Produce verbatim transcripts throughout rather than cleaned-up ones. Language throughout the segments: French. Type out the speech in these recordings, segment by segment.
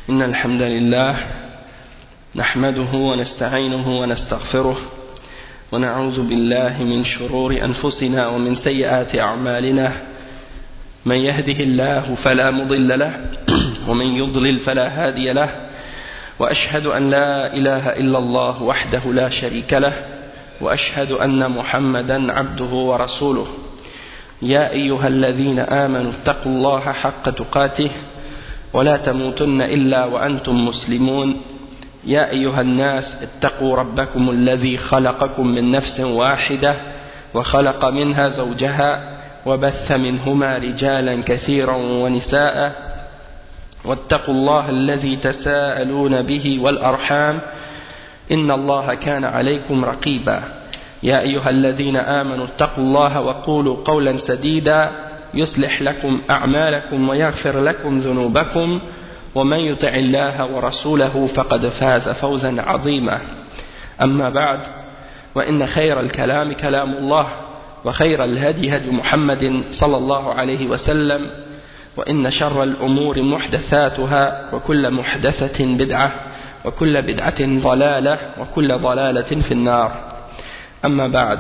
إن الحمد لله نحمده ونستعينه ونستغفره ونعوذ بالله من شرور أنفسنا ومن سيئات أعمالنا من يهده الله فلا مضل له ومن يضلل فلا هادي له وأشهد أن لا إله إلا الله وحده لا شريك له وأشهد أن محمدا عبده ورسوله يا أيها الذين آمنوا اتقوا الله حق تقاته ولا تموتن إلا وأنتم مسلمون يا أيها الناس اتقوا ربكم الذي خلقكم من نفس واحدة وخلق منها زوجها وبث منهما رجالا كثيرا ونساء واتقوا الله الذي تساءلون به والأرحام إن الله كان عليكم رقيبا يا أيها الذين آمنوا اتقوا الله وقولوا قولا سديدا يصلح لكم أعمالكم ويغفر لكم ذنوبكم ومن يطع الله ورسوله فقد فاز فوزا عظيما أما بعد وإن خير الكلام كلام الله وخير الهدي هدي محمد صلى الله عليه وسلم وإن شر الأمور محدثاتها وكل محدثة بدعة وكل بدعة ضلالة وكل ضلالة في النار أما بعد.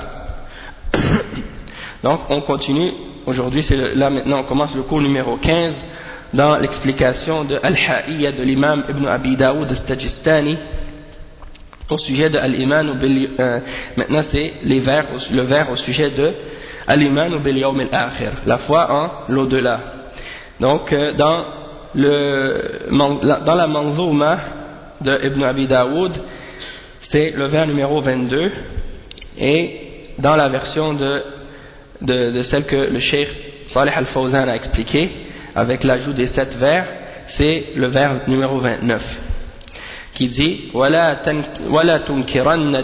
Donc on continue, aujourd'hui c'est là maintenant on commence le cours numéro quinze dans l'explication de Al-Ha'iyya de l'imam Ibn Abi Daoud al-Sajistani au sujet de Al-Iman bil, euh, maintenant c'est les vers, le vers au sujet de Al-Iman bil Yawm al-Akhir, la foi en l'au-delà. Donc euh, dans, le, dans la Manzouma de Ibn Abi Daoud, c'est le vers numéro vingt-deux, et dans la version de, de, de celle que le Cheikh Salih Al-Fawzan a expliqué, avec l'ajout des sept vers, c'est le vers numéro vingt-neuf, qui dit وَلَا تُنْكِرَنَّ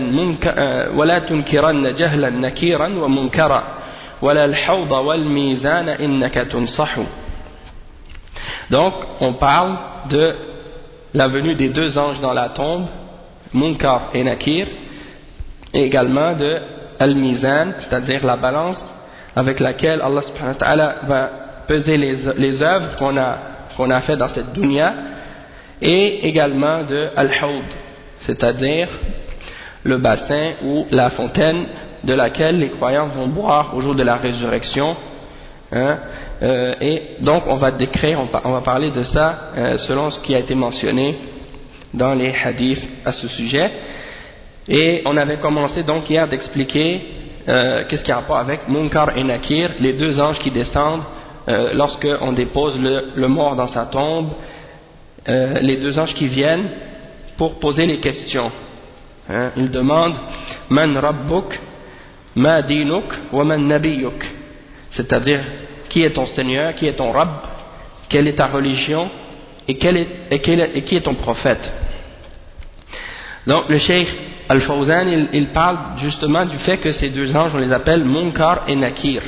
جَهْلًا نَكِيرًا وَمُنْكَرًا وَلَا الْحَوْضَ وَالْمِيزَانَ إِنَّكَ تُنْصَحُ. Donc on parle de la venue des deux anges dans la tombe, Munkar et Nakir, et également de Al-Mizan, c'est-à-dire la balance avec laquelle Allah subhanahu wa ta'ala va peser les, les œuvres qu'on a, qu'on a fait dans cette dunya, et également de Al-Hawd, c'est-à-dire le bassin ou la fontaine de laquelle les croyants vont boire au jour de la résurrection. Hein, euh, et donc on va décrire, on, on va parler de ça euh, selon ce qui a été mentionné dans les hadiths à ce sujet. Et on avait commencé donc hier d'expliquer euh, qu'est-ce qu'il y a rapport avec Munkar et Nakir, les deux anges qui descendent euh, lorsque on dépose le, le mort dans sa tombe, euh, les deux anges qui viennent pour poser les questions. Hein, ils demandent Man Rabbuk, Ma Dinuk, wa Man Nabiyuk, c'est-à-dire qui est ton Seigneur, qui est ton Rabb, quelle est ta religion et, quel est, et, quel est, et qui est ton prophète. Donc le Cheikh Al-Fawzan il, il parle justement du fait que ces deux anges on les appelle Munkar et Nakir.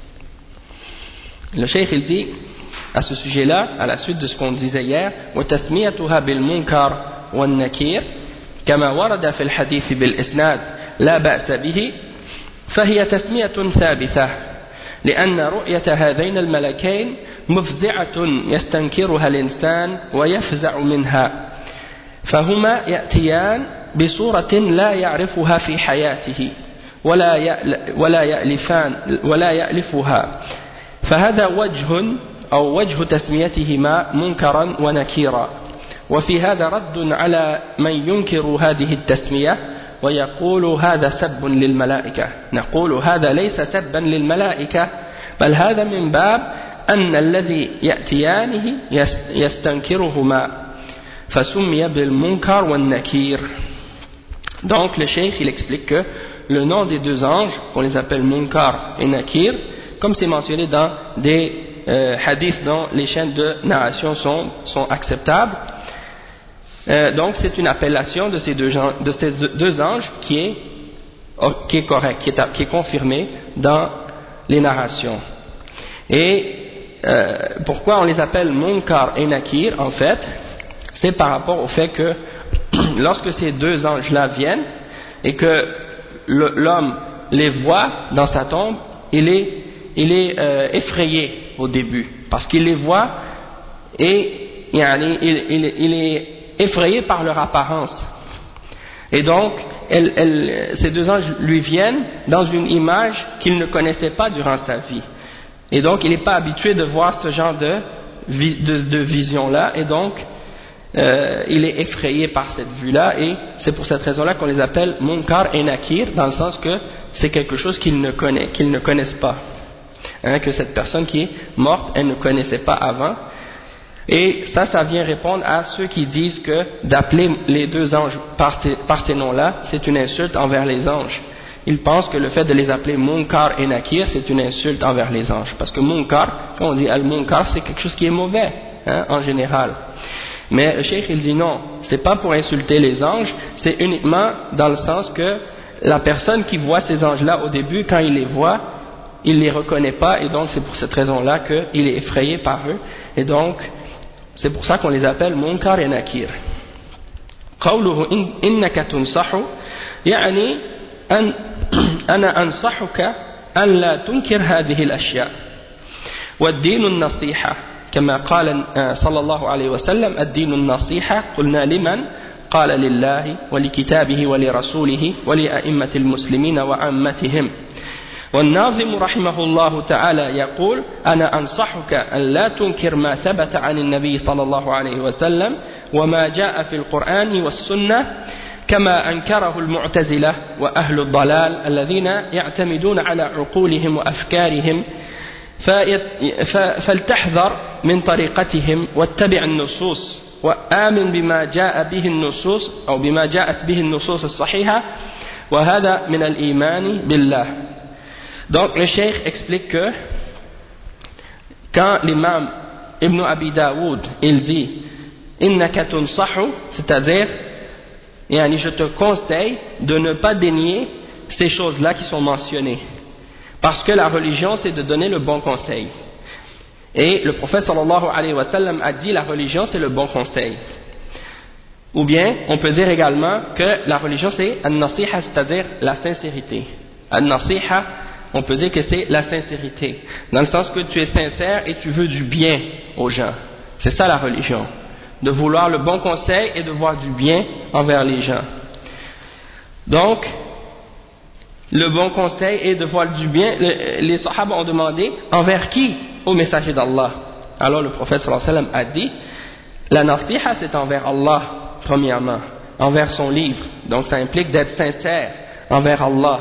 Le Cheikh il dit à ce sujet là, à la suite de ce qu'on disait hier, وَتَسْمِيَتُهَا بِالْمُنْكَرِ وَالنَّكِيرِ كما ورد في الحديث بالإسناد لا بأس به فهي تسمية ثابتة لأن رؤية هذين الملكين مفزعة يستنكرها الإنسان ويفزع منها فهما يأتيان بصورة لا يعرفها في حياته ولا ولا يألفان ولا يألفها فهذا وجه أو وجه تسميتهما منكرا ونكيرا وفي هذا رد على من ينكر هذه التسمية ويقول هذا سب للملائكة. نقول هذا ليس سبا للملائكة بل هذا من باب أن الذي يأتيانه يستنكرهما فسمي بالمنكر والنكير. Donc le cheikh il explique que le nom des deux anges, qu'on les appelle Munkar et Nakir, comme c'est mentionné dans des euh, hadiths dont les chaînes de narration sont, sont acceptables, euh, donc c'est une appellation de ces deux, de ces deux anges qui est, qui est correcte, qui est, qui est confirmée dans les narrations. Et euh, pourquoi on les appelle Munkar et Nakir en fait, c'est par rapport au fait que lorsque ces deux anges-là viennent et que l'homme les voit dans sa tombe, il est, il est euh, effrayé au début, parce qu'il les voit et yani, il, il, il est effrayé par leur apparence. Et donc, elle, elle, ces deux anges lui viennent dans une image qu'il ne connaissait pas durant sa vie. Et donc, il n'est pas habitué de voir ce genre de, de, de vision-là, et donc, euh, il est effrayé par cette vue-là, et c'est pour cette raison-là qu'on les appelle Munkar et Nakir, dans le sens que c'est quelque chose qu'ils ne connaissent, qu'ils ne connaissent pas. Hein, que cette personne qui est morte, elle ne connaissait pas avant. Et ça, ça vient répondre à ceux qui disent que d'appeler les deux anges par ces, par ces noms-là, c'est une insulte envers les anges. Ils pensent que le fait de les appeler Munkar et Nakir, c'est une insulte envers les anges. Parce que Munkar, quand on dit Al-Munkar, c'est quelque chose qui est mauvais, hein, en général. Mais le cheikh, il dit non, c'est pas pour insulter les anges, c'est uniquement dans le sens que la personne qui voit ces anges-là au début, quand il les voit, il les reconnaît pas, et donc c'est pour cette raison-là qu'il est effrayé par eux, et donc c'est pour ça qu'on les appelle Munkar et Nakir. قوله إنك تنصح يعني أن أنا أنصحك أن لا تنكر هذه الأشياء والدين النصيحة كما قال صلى الله عليه وسلم الدين النصيحة قلنا لمن قال لله ولكتابه ولرسوله ولأئمة المسلمين وعامتهم والناظم رحمه الله تعالى يقول أنا أنصحك أن لا تنكر ما ثبت عن النبي صلى الله عليه وسلم وما جاء في القرآن والسنة كما أنكره المعتزلة وأهل الضلال الذين يعتمدون على عقولهم وأفكارهم فلتحذر من طريقتهم واتبع النصوص وآمن بما جاء به النصوص أو بما جاءت به النصوص الصحيحة وهذا من الإيمان بالله. Donc le cheikh explique que quand l'imam Ibn Abi Daoud il dit innaka tunsahu, c'est-à-dire yani, je te conseille de ne pas dénier ces choses-là qui sont mentionnées, parce que la religion c'est de donner le bon conseil, et le prophète sallallahu alayhi wa sallam a dit la religion c'est le bon conseil. Ou bien on peut dire également que la religion c'est an-nasiha, c'est-à-dire la sincérité. An-nasiha, on peut dire que c'est la sincérité, dans le sens que tu es sincère et tu veux du bien aux gens. C'est ça la religion, de vouloir le bon conseil et de voir du bien envers les gens. Donc, le bon conseil est de voir du bien. Les sahaba ont demandé envers qui? Au messager d'Allah. Alors le prophète sallallahu alayhi wa sallam a dit la nasiha c'est envers Allah premièrement, envers son livre. Donc ça implique d'être sincère envers Allah,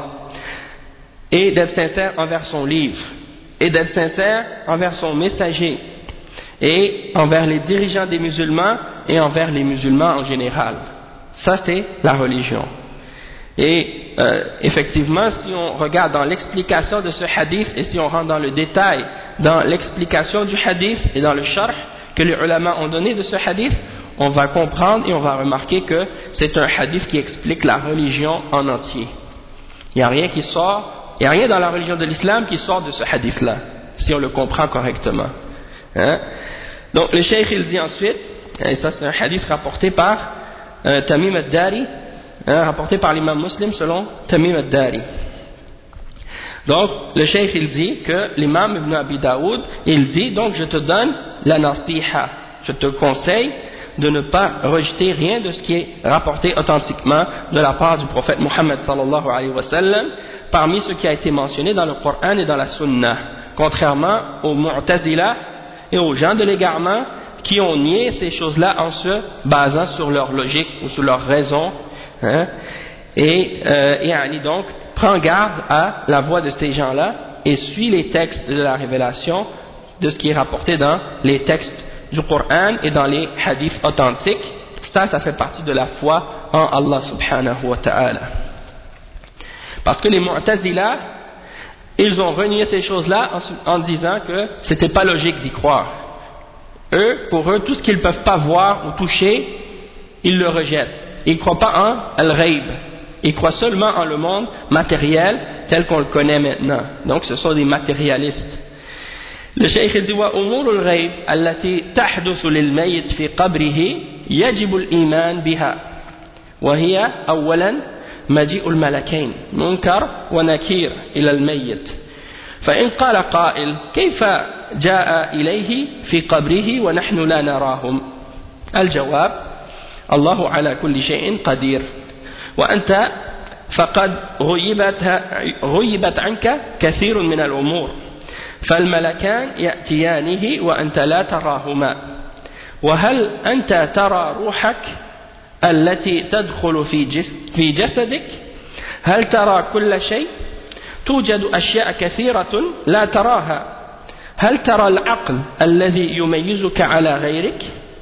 et d'être sincère envers son livre, et d'être sincère envers son messager, et envers les dirigeants des musulmans, et envers les musulmans en général. Ça c'est la religion. Et euh, effectivement, si on regarde dans l'explication de ce hadith, et si on rentre dans le détail, dans l'explication du hadith, et dans le sharh que les ulama ont donné de ce hadith, on va comprendre et on va remarquer que c'est un hadith qui explique la religion en entier. Il n'y a rien qui sort, il n'y a rien dans la religion de l'islam qui sort de ce hadith-là, si on le comprend correctement. Hein? Donc le cheikh il dit ensuite, et ça c'est un hadith rapporté par euh, Tamim ad-Dari, hein, rapporté par l'imam Muslim selon Tamim ad-Dari. Donc le cheikh il dit que l'imam Ibn Abi Daoud il dit donc je te donne la nasiha, je te conseille de ne pas rejeter rien de ce qui est rapporté authentiquement de la part du prophète Muhammad sallallahu alayhi wa sallam, parmi ce qui a été mentionné dans le Coran et dans la Sunna, contrairement aux Mu'tazila et aux gens de l'égarement qui ont nié ces choses-là en se basant sur leur logique ou sur leur raison. Hein? Et, euh, et yani donc, prends garde à la voix de ces gens-là et suis les textes de la révélation, de ce qui est rapporté dans les textes du Coran et dans les hadiths authentiques. Ça, ça fait partie de la foi en Allah subhanahu wa ta'ala. Parce que les Mu'tazila, ils ont renié ces choses-là en, en disant que c'était pas logique d'y croire. Eux, pour eux, tout ce qu'ils ne peuvent pas voir ou toucher, ils le rejettent. Ils ne croient pas en al-ghaib. Ils croient seulement en le monde matériel tel qu'on le connaît maintenant. Donc ce sont des matérialistes. Le cheikh dit wa umurul ghaib allati tahduthu lil mayyit fi qabrihi yajibu al-iman biha wa hiya awwalan maji'u al-malakain munkar wa nakir ila al-mayyit fa in qala qa'il kayfa jaa ilayhi fi qabrihi wa nahnu la narahum الجواب الله على كل شيء قدير وأنت فقد غيبت, غيبت عنك كثير من الأمور فالملكان يأتيانه وأنت لا تراهما وهل أنت ترى روحك التي تدخل في جسدك هل ترى كل شيء توجد أشياء كثيرة لا تراها هل ترى العقل الذي يميزك على غيرك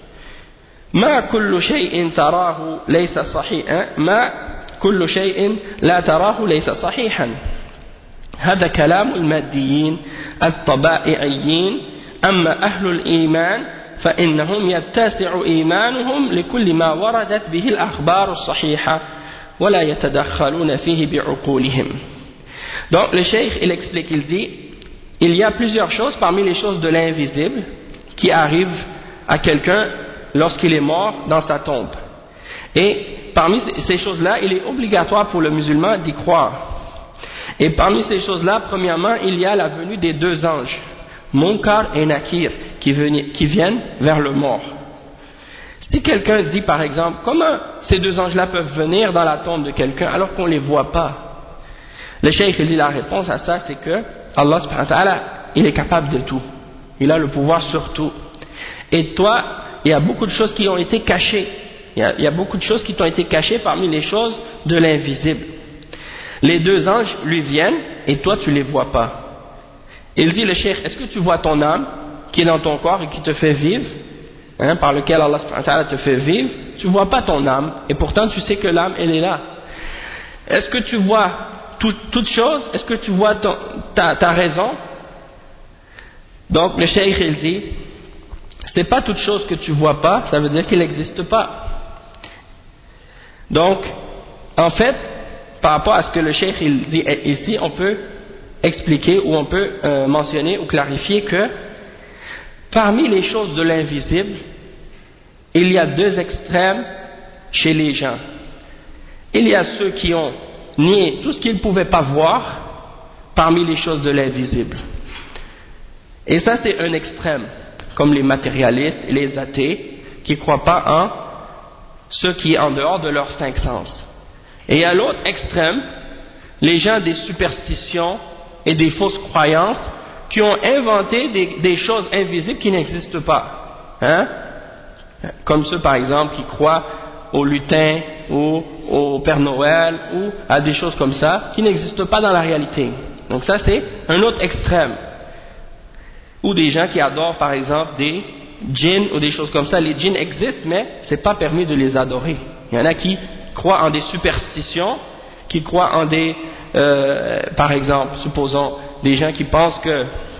ما كل شيء تراه ليس صحيحا ما كل شيء لا تراه ليس صحيحا هذا كلام الماديين الطبائعيين أما أهل الإيمان فإنهم يتسع إيمانهم لكل ما وردت به الأخبار الصحيحة ولا يتدخلون فيه بعقولهم. Donc le cheikh il explique, il dit il y a plusieurs choses parmi les choses de l'invisible qui arrivent à quelqu'un lorsqu'il est mort dans sa tombe et parmi ces choses-là il est obligatoire pour le musulman d'y croire et parmi ces choses-là premièrement il y a la venue des deux anges Munkar et Nakir qui, veni, qui viennent vers le mort. Si quelqu'un dit par exemple comment ces deux anges-là peuvent venir dans la tombe de quelqu'un alors qu'on ne les voit pas, le cheikh dit la réponse à ça c'est que Allah subhanahu wa ta'ala il est capable de tout, il a le pouvoir sur tout et toi il y a beaucoup de choses qui ont été cachées, il y a, il y a beaucoup de choses qui t'ont été cachées parmi les choses de l'invisible. Les deux anges lui viennent et toi tu ne les vois pas. Il dit le cheikh, est-ce que tu vois ton âme qui est dans ton corps et qui te fait vivre, hein, par lequel Allah subhanahu wa ta'ala te fait vivre, tu ne vois pas ton âme et pourtant tu sais que l'âme elle est là. Est-ce que tu vois tout, toute chose, est-ce que tu vois ton, ta, ta raison? Donc le cheikh il dit c'est pas toute chose que tu vois pas, ça veut dire qu'il n'existe pas. Donc en fait par rapport à ce que le cheikh il dit ici on peut expliquer ou on peut euh, mentionner ou clarifier que parmi les choses de l'invisible il y a deux extrêmes chez les gens. Il y a ceux qui ont nié tout ce qu'ils ne pouvaient pas voir parmi les choses de l'invisible et ça c'est un extrême comme les matérialistes et les athées qui ne croient pas en ce qui est en dehors de leurs cinq sens. Et à l'autre extrême les gens des superstitions et des fausses croyances qui ont inventé des, des choses invisibles qui n'existent pas, hein? Comme ceux par exemple qui croient au lutin ou au Père Noël ou à des choses comme ça qui n'existent pas dans la réalité. Donc ça c'est un autre extrême. Ou des gens qui adorent par exemple des djinns ou des choses comme ça. Les djinns existent mais c'est pas permis de les adorer. Il y en a qui croient en des superstitions, qui croient en des Euh, par exemple, supposons des gens qui pensent que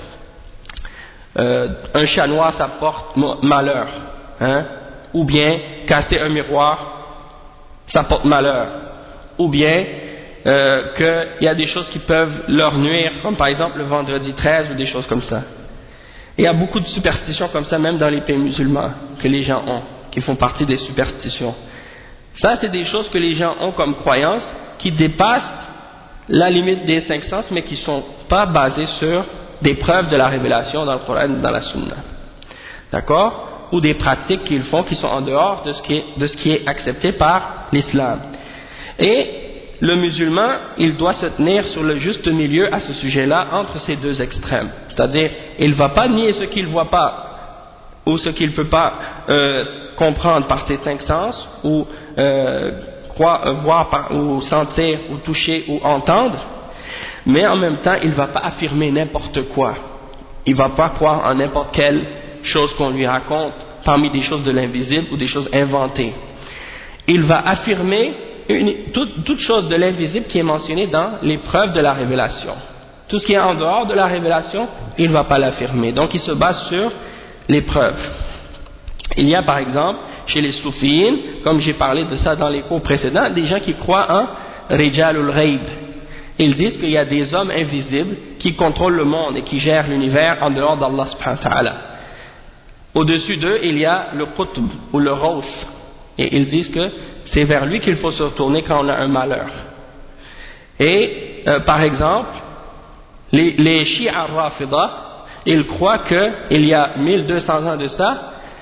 euh, un chat noir ça porte malheur, hein? Ou bien casser un miroir ça porte malheur, ou bien euh, qu'il y a des choses qui peuvent leur nuire, comme par exemple le vendredi treize ou des choses comme ça. Et il y a beaucoup de superstitions comme ça même dans les pays musulmans que les gens ont, qui font partie des superstitions. Ça c'est des choses que les gens ont comme croyances qui dépassent la limite des cinq sens mais qui ne sont pas basées sur des preuves de la révélation dans le Coran dans la Sunna, d'accord, ou des pratiques qu'ils font qui sont en dehors de ce qui est, de ce qui est accepté par l'islam. Et le musulman il doit se tenir sur le juste milieu à ce sujet là entre ces deux extrêmes, c'est-à-dire il ne va pas nier ce qu'il ne voit pas ou ce qu'il ne peut pas euh, comprendre par ses cinq sens ou euh, Croire, voir par, ou sentir ou toucher ou entendre, mais en même temps il ne va pas affirmer n'importe quoi, il ne va pas croire en n'importe quelle chose qu'on lui raconte parmi des choses de l'invisible ou des choses inventées. Il va affirmer une, toute, toute chose de l'invisible qui est mentionnée dans les preuves de la révélation. Tout ce qui est en dehors de la révélation il ne va pas l'affirmer, donc il se base sur les preuves. Il y a par exemple chez les soufiyines, comme j'ai parlé de ça dans les cours précédents, des gens qui croient en Rijalul Ghaib. Ils disent qu'il y a des hommes invisibles qui contrôlent le monde et qui gèrent l'univers en dehors d'Allah subhanahu wa ta'ala. Au-dessus d'eux, il y a le Qutb ou le Rawth. Et ils disent que c'est vers lui qu'il faut se retourner quand on a un malheur. Et euh, par exemple, les, les Shia Rafida, ils croient qu'il y a mille deux cents ans de ça,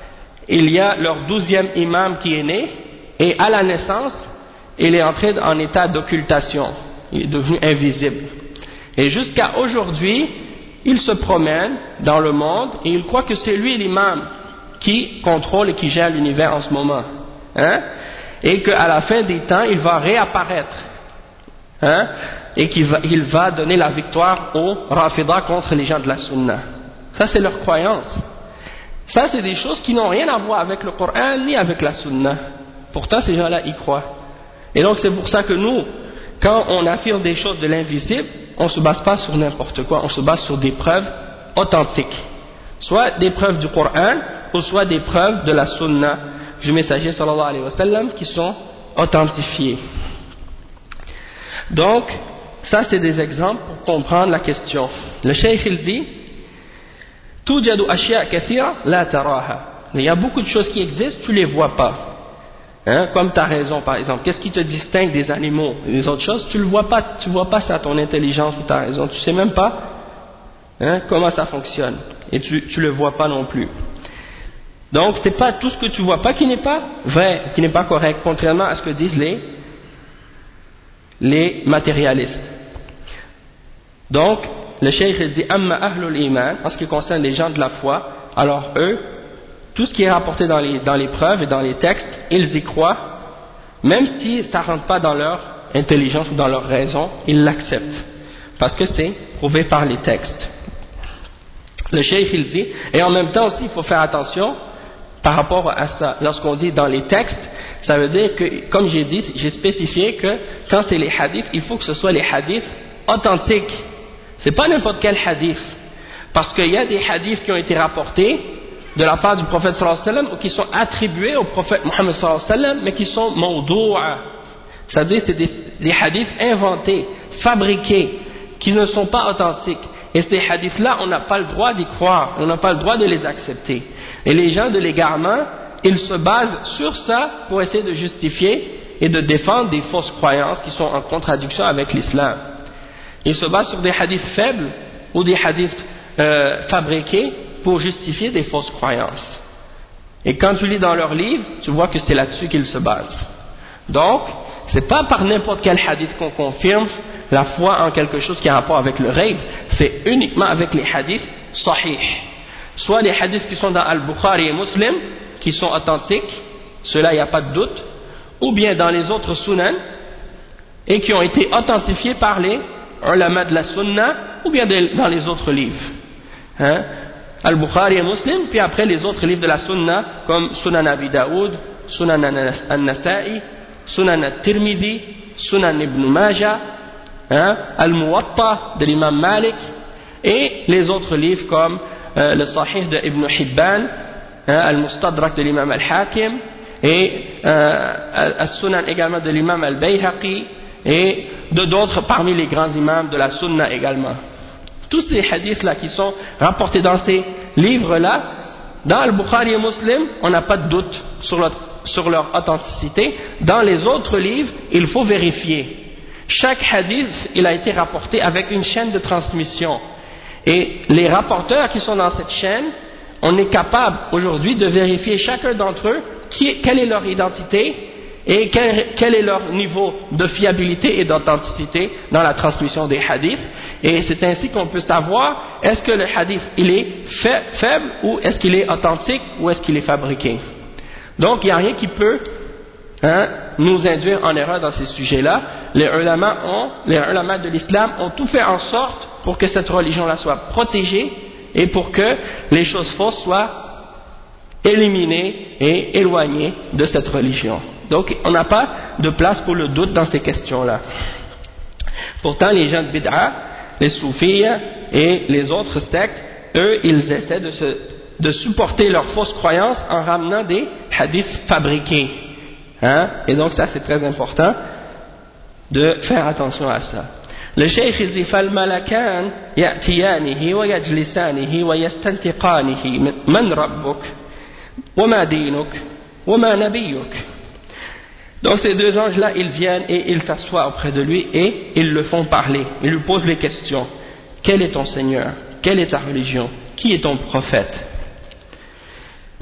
il y a leur douzième imam qui est né, et à la naissance, il est entré en état d'occultation, il est devenu invisible. Et jusqu'à aujourd'hui, il se promène dans le monde et il croit que c'est lui l'imam qui contrôle et qui gère l'univers en ce moment. Hein? Et qu'à la fin des temps, il va réapparaître. Hein? Et qu'il va, il va donner la victoire aux Rafida contre les gens de la Sunna. Ça, c'est leur croyance. Ça, c'est des choses qui n'ont rien à voir avec le Coran ni avec la Sunna. Pourtant, ces gens-là y croient. Et donc, c'est pour ça que nous, quand on affirme des choses de l'invisible, on ne se base pas sur n'importe quoi, on se base sur des preuves authentiques. Soit des preuves du Coran, ou soit des preuves de la Sunna du messager sallallahu alayhi wa sallam qui sont authentifiées. Donc, ça c'est des exemples pour comprendre la question. Le cheikh il dit توجد أشياء كثيرة لا تراها. Il y a beaucoup de choses qui existent, tu ne les vois pas. Hein? Comme ta raison par exemple. Qu'est-ce qui te distingue des animaux et des autres choses? Tu ne le vois pas, tu vois pas ça, ton intelligence ou ta raison. Tu ne sais même pas hein, comment ça fonctionne. Et tu ne le vois pas non plus. Donc, ce n'est pas tout ce que tu ne vois pas qui n'est pas vrai, qui n'est pas correct, contrairement à ce que disent les, les matérialistes. Donc, le cheikh dit Amma ahlul iman, en ce qui concerne les gens de la foi, alors eux, tout ce qui est rapporté dans les, dans les preuves et dans les textes, ils y croient, même si ça ne rentre pas dans leur intelligence ou dans leur raison, ils l'acceptent, parce que c'est prouvé par les textes. Le cheikh il dit, et en même temps aussi il faut faire attention par rapport à ça. Lorsqu'on dit dans les textes, ça veut dire que, comme j'ai dit, j'ai spécifié que quand c'est les hadiths, il faut que ce soit les hadiths authentiques. C'est pas n'importe quel hadith. Parce qu'il y a des hadiths qui ont été rapportés de la part du prophète sallallahu alayhi wa sallam ou qui sont attribués au prophète Muhammad sallallahu alayhi wa sallam, mais qui sont mawdou'a. C'est-à-dire c'est des, des hadiths inventés, fabriqués, qui ne sont pas authentiques. Et ces hadiths-là, on n'a pas le droit d'y croire, on n'a pas le droit de les accepter. Et les gens de l'égarement, ils se basent sur ça pour essayer de justifier et de défendre des fausses croyances qui sont en contradiction avec l'islam. Ils se basent sur des hadiths faibles ou des hadiths euh, fabriqués pour justifier des fausses croyances. Et quand tu lis dans leurs livres, tu vois que c'est là-dessus qu'ils se basent. Donc, c'est pas par n'importe quel hadith qu'on confirme la foi en quelque chose qui a rapport avec le ghaib, c'est uniquement avec les hadiths sahih. Soit les hadiths qui sont dans Al-Bukhari et Muslim, qui sont authentiques, ceux-là il n'y a pas de doute, ou bien dans les autres sunan, et qui ont été authentifiés par les ulama de la sunna, ou bien dans les autres livres. Hein? Al-Bukhari et Muslim, puis après les autres livres de la sunna, comme Sunan Abi Daoud, Sunan An-Nasa'i, Sunan At-Tirmidhi, Sunan Ibn Majah, hein, Al-Muwatta de l'imam Malik, et les autres livres comme euh, le Sahih de Ibn Hibban, hein, Al-Mustadrak de l'imam Al-Hakim, et euh, Al-Sunan également de l'imam Al-Bayhaqi, et de d'autres parmi les grands imams de la sunna également. Tous ces hadiths-là qui sont rapportés dans ces livres-là, dans Al-Bukhari et Muslim, on n'a pas de doute sur leur, sur leur authenticité. Dans les autres livres, il faut vérifier. Chaque hadith, il a été rapporté avec une chaîne de transmission. Et les rapporteurs qui sont dans cette chaîne, on est capable aujourd'hui de vérifier chacun d'entre eux qui, quelle est leur identité et quel, quel est leur niveau de fiabilité et d'authenticité dans la transmission des hadiths. Et c'est ainsi qu'on peut savoir est-ce que le hadith il est faible ou est-ce qu'il est authentique ou est-ce qu'il est fabriqué. Donc il n'y a rien qui peut hein, nous induire en erreur dans ces sujets-là. Les ulama ont, les ulama de l'islam ont tout fait en sorte pour que cette religion-là soit protégée et pour que les choses fausses soient éliminées et éloignées de cette religion. Donc on n'a pas de place pour le doute dans ces questions-là. Pourtant les gens de bid'a, les soufis et les autres sectes, eux ils essaient de, se, de supporter leurs fausses croyances en ramenant des hadiths fabriqués. Hein? Et donc ça c'est très important de faire attention à ça. Le cheikh il dit فالملكان يأتيانه ويجلسانه ويستنتقانه من ربك وما دينك وما نبيك. Donc ces deux anges-là, ils viennent et ils s'assoient auprès de lui et ils le font parler. Ils lui posent les questions. Quel est ton Seigneur? Quelle est ta religion? Qui est ton prophète?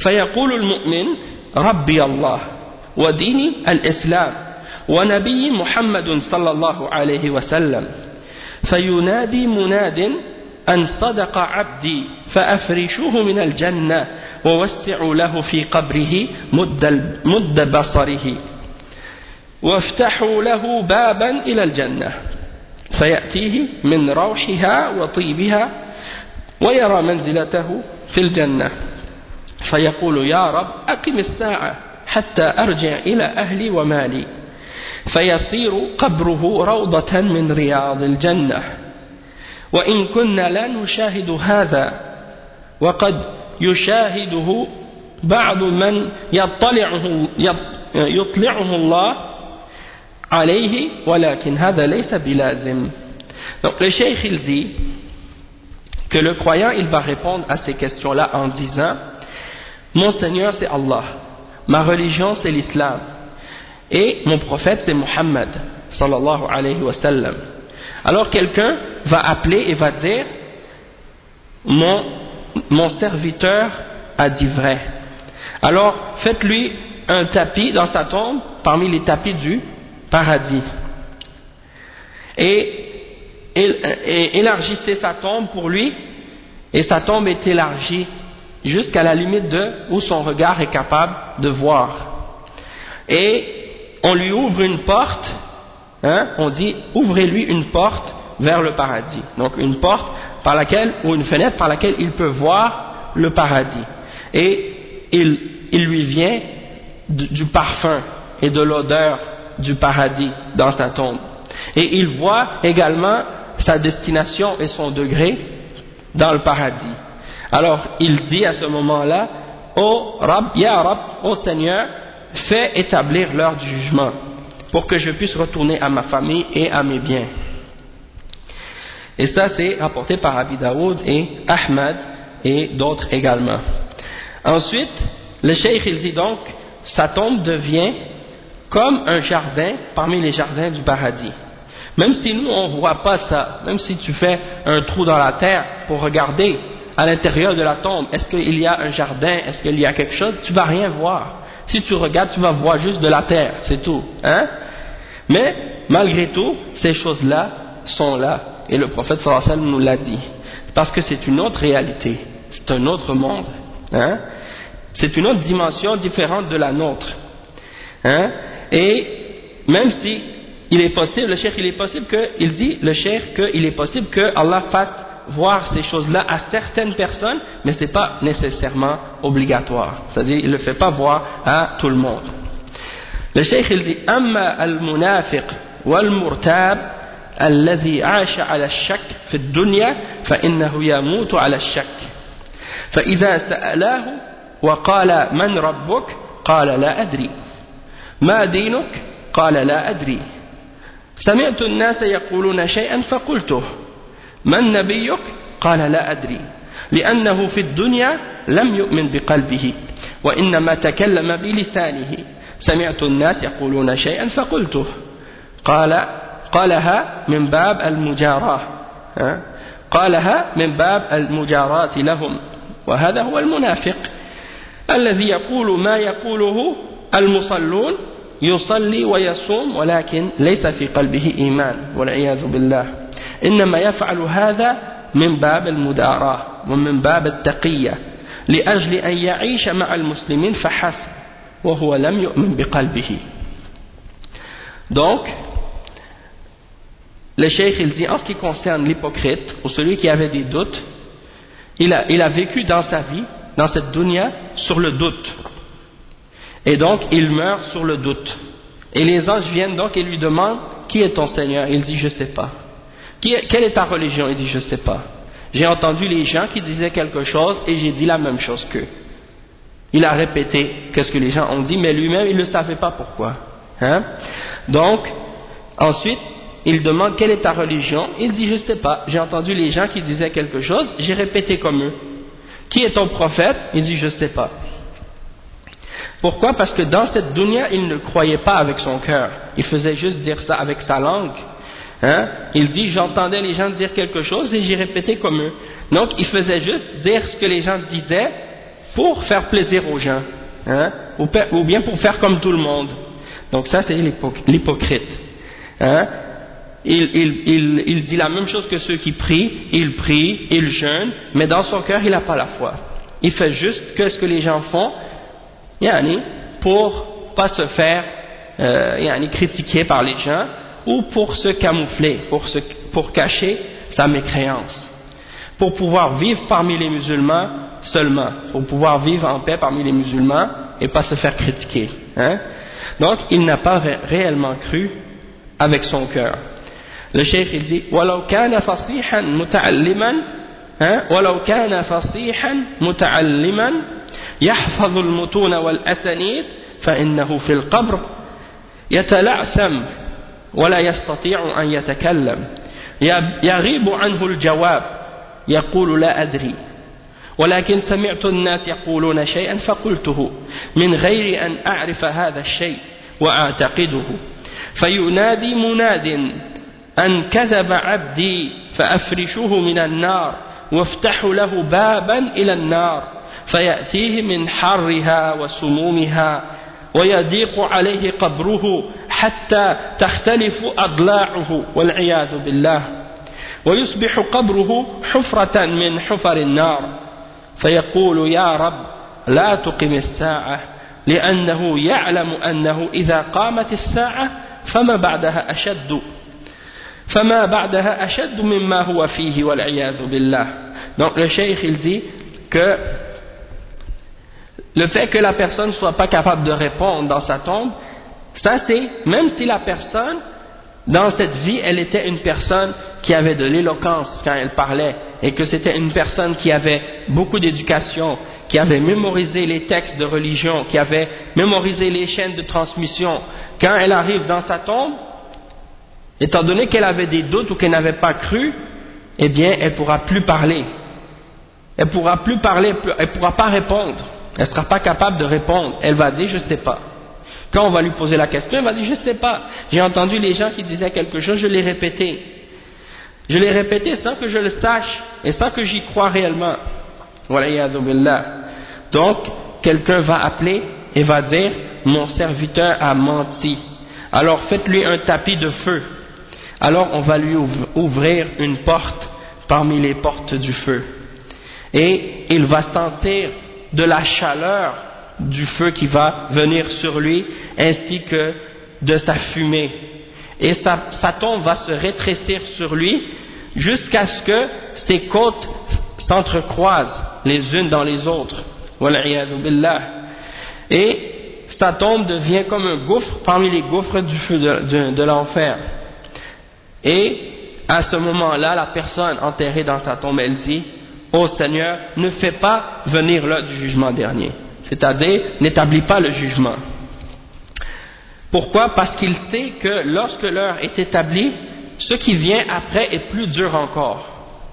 فيقول المؤمن ربي الله وديني الإسلام ونبي محمد صلى الله عليه وسلم فينادي مناد أن صدق عبدي فأفرشوه من الجنة ووسعوا له في قبره مد, مد بصره وافتحوا له بابا إلى الجنة فيأتيه من روحها وطيبها ويرى منزلته في الجنة فيقول يا رب أقم الساعة حتى أرجع إلى أهلي ومالي فيصير قبره روضة من رياض الجنة وإن كنا لا نشاهد هذا وقد يشاهده بعض من يطلعه, يطلعه الله عليه ولكن هذا ليس بلازم. Donc le cheikh il dit que le croyant il va répondre à ces questions-là en disant mon Seigneur c'est Allah, ma religion c'est l'islam et mon prophète c'est Muhammad sallallahu alayhi wa sallam. Alors quelqu'un va appeler et va dire mon, mon serviteur a dit vrai. Alors faites-lui un tapis dans sa tombe parmi les tapis du paradis et, et, et élargissez sa tombe pour lui et sa tombe est élargie jusqu'à la limite de où son regard est capable de voir et on lui ouvre une porte, hein, on dit ouvrez-lui une porte vers le paradis, donc une porte par laquelle ou une fenêtre par laquelle il peut voir le paradis et il, il lui vient du, du parfum et de l'odeur du paradis dans sa tombe et il voit également sa destination et son degré dans le paradis. Alors il dit à ce moment-là ô Rab, Ya Rab, ô Seigneur, fais établir l'heure du jugement pour que je puisse retourner à ma famille et à mes biens. Et ça c'est rapporté par Abi Daoud et Ahmad et d'autres également. Ensuite le cheikh il dit donc sa tombe devient comme un jardin parmi les jardins du paradis. Même si nous on ne voit pas ça, même si tu fais un trou dans la terre pour regarder à l'intérieur de la tombe, est-ce qu'il y a un jardin, est-ce qu'il y a quelque chose, tu ne vas rien voir. Si tu regardes, tu vas voir juste de la terre, c'est tout. Hein? Mais malgré tout, ces choses-là sont là. Et le prophète sallallahu alayhi wa sallam nous l'a dit. Parce que c'est une autre réalité, c'est un autre monde. Hein? C'est une autre dimension différente de la nôtre. Hein? Et même si il est possible, le cheikh il est possible que, il dit le cheikh qu'il est possible que Allah fasse voir ces choses-là à certaines personnes, mais ce n'est pas nécessairement obligatoire. C'est-à-dire il ne le fait pas voir à tout le monde. Le cheikh il dit Amma al-munafiq wal-murtab الذي عاش على الشك في الدنيا فإنه يموت على الشك فإذا سألاه وقال من ربك قال لا أدري ما دينك قال لا أدري سمعت الناس يقولون شيئا فقلته من نبيك قال لا أدري لأنه في الدنيا لم يؤمن بقلبه وإنما تكلم بلسانه سمعت الناس يقولون شيئا فقلته قال قالها من باب المجاراة قالها من باب المجاراة لهم وهذا هو المنافق الذي يقول ما يقوله المصلون يصلي ويصوم ولكن ليس في قلبه إيمان والعياذ بالله إنما يفعل هذا من باب المداراة ومن باب التقية لأجل أن يعيش مع المسلمين فحسب وهو لم يؤمن بقلبه. Donc le cheikh il dit en ce qui concerne l'hypocrite ou celui qui avait des doutes, il a, il a vécu dans sa vie, dans cette dunya, sur le doute. Et donc il meurt sur le doute. Et les anges viennent donc et lui demandent qui est ton Seigneur? Il dit je sais pas. Qui est, quelle est ta religion? Il dit je sais pas. J'ai entendu les gens qui disaient quelque chose et j'ai dit la même chose qu'eux. Il a répété qu'est-ce que les gens ont dit, mais lui-même il ne savait pas pourquoi. Hein? Donc ensuite il demande quelle est ta religion? Il dit je sais pas, j'ai entendu les gens qui disaient quelque chose, j'ai répété comme eux. Qui est ton prophète? Il dit je sais pas. Pourquoi? Parce que dans cette dunya il ne croyait pas avec son cœur, il faisait juste dire ça avec sa langue. Hein? Il dit j'entendais les gens dire quelque chose et j'ai répété comme eux. Donc il faisait juste dire ce que les gens disaient pour faire plaisir aux gens, hein, ou, ou bien pour faire comme tout le monde. Donc ça c'est l'hypocrite. Hein. Il, il, il, il dit la même chose que ceux qui prient, il prie, il jeûne, mais dans son cœur il n'a pas la foi. Il fait juste que ce que les gens font, yani, pour pas se faire euh, yani, critiquer par les gens, ou pour se camoufler, pour, se, pour cacher sa mécréance, pour pouvoir vivre parmi les musulmans seulement, pour pouvoir vivre en paix parmi les musulmans et pas se faire critiquer. Hein? Donc il n'a pas ré réellement cru avec son cœur. Le cheikh il dit وَلَوْ كَانَ فَصِيحًا مُتَعَلِّمًا وَلَوْ كَانَ فَصِيحًا مُتَعَلِّمًا يَحْفَظُ الْمُتُونَ وَالْأَسَانِيدَ فَإِنَّهُ في القبر يتلعثم ولا يستطيع أن يتكلم يغيب عنه الجواب يقول لا أدري ولكن سمعت الناس يقولون شيئا فقلته من غير أن أعرف هذا الشيء وأعتقده فينادي مناد أن كذب عبدي فأفرشه من النار وافتحوا له بابا إلى النار فيأتيه من حرها وسمومها ويضيق عليه قبره حتى تختلف أضلاعه والعياذ بالله ويصبح قبره حفرة من حفر النار فيقول يا رب لا تقم الساعة لأنه يعلم أنه إذا قامت الساعة فما بعدها أشد فما بعدها أشد مما هو فيه والعياذ بالله. Donc le cheikh il dit que le fait que la personne ne soit pas capable de répondre dans sa tombe, ça c'est, même si la personne, dans cette vie, elle était une personne qui avait de l'éloquence quand elle parlait, et que c'était une personne qui avait beaucoup d'éducation, qui avait mémorisé les textes de religion, qui avait mémorisé les chaînes de transmission, quand elle arrive dans sa tombe, étant donné qu'elle avait des doutes ou qu'elle n'avait pas cru, eh bien, elle ne pourra plus parler. Elle ne pourra plus parler, elle ne pourra pas répondre. Elle ne sera pas capable de répondre. Elle va dire, je ne sais pas. Quand on va lui poser la question, elle va dire, je ne sais pas. J'ai entendu les gens qui disaient quelque chose, je l'ai répété. Je l'ai répété sans que je le sache et sans que j'y croie réellement. Donc, quelqu'un va appeler et va dire, mon serviteur a menti. Alors faites-lui un tapis de feu. Alors on va lui ouvrir une porte parmi les portes du feu. Et il va sentir de la chaleur du feu qui va venir sur lui, ainsi que de sa fumée. Et sa, sa tombe va se rétrécir sur lui jusqu'à ce que ses côtes s'entrecroisent les unes dans les autres. Et sa tombe devient comme un gouffre parmi les gouffres du feu de, de, de l'enfer. Et à ce moment-là, la personne enterrée dans sa tombe, elle dit, ô Seigneur, ne fais pas venir l'heure du jugement dernier. C'est-à-dire, n'établis pas le jugement. Pourquoi? Parce qu'il sait que lorsque l'heure est établie, ce qui vient après est plus dur encore.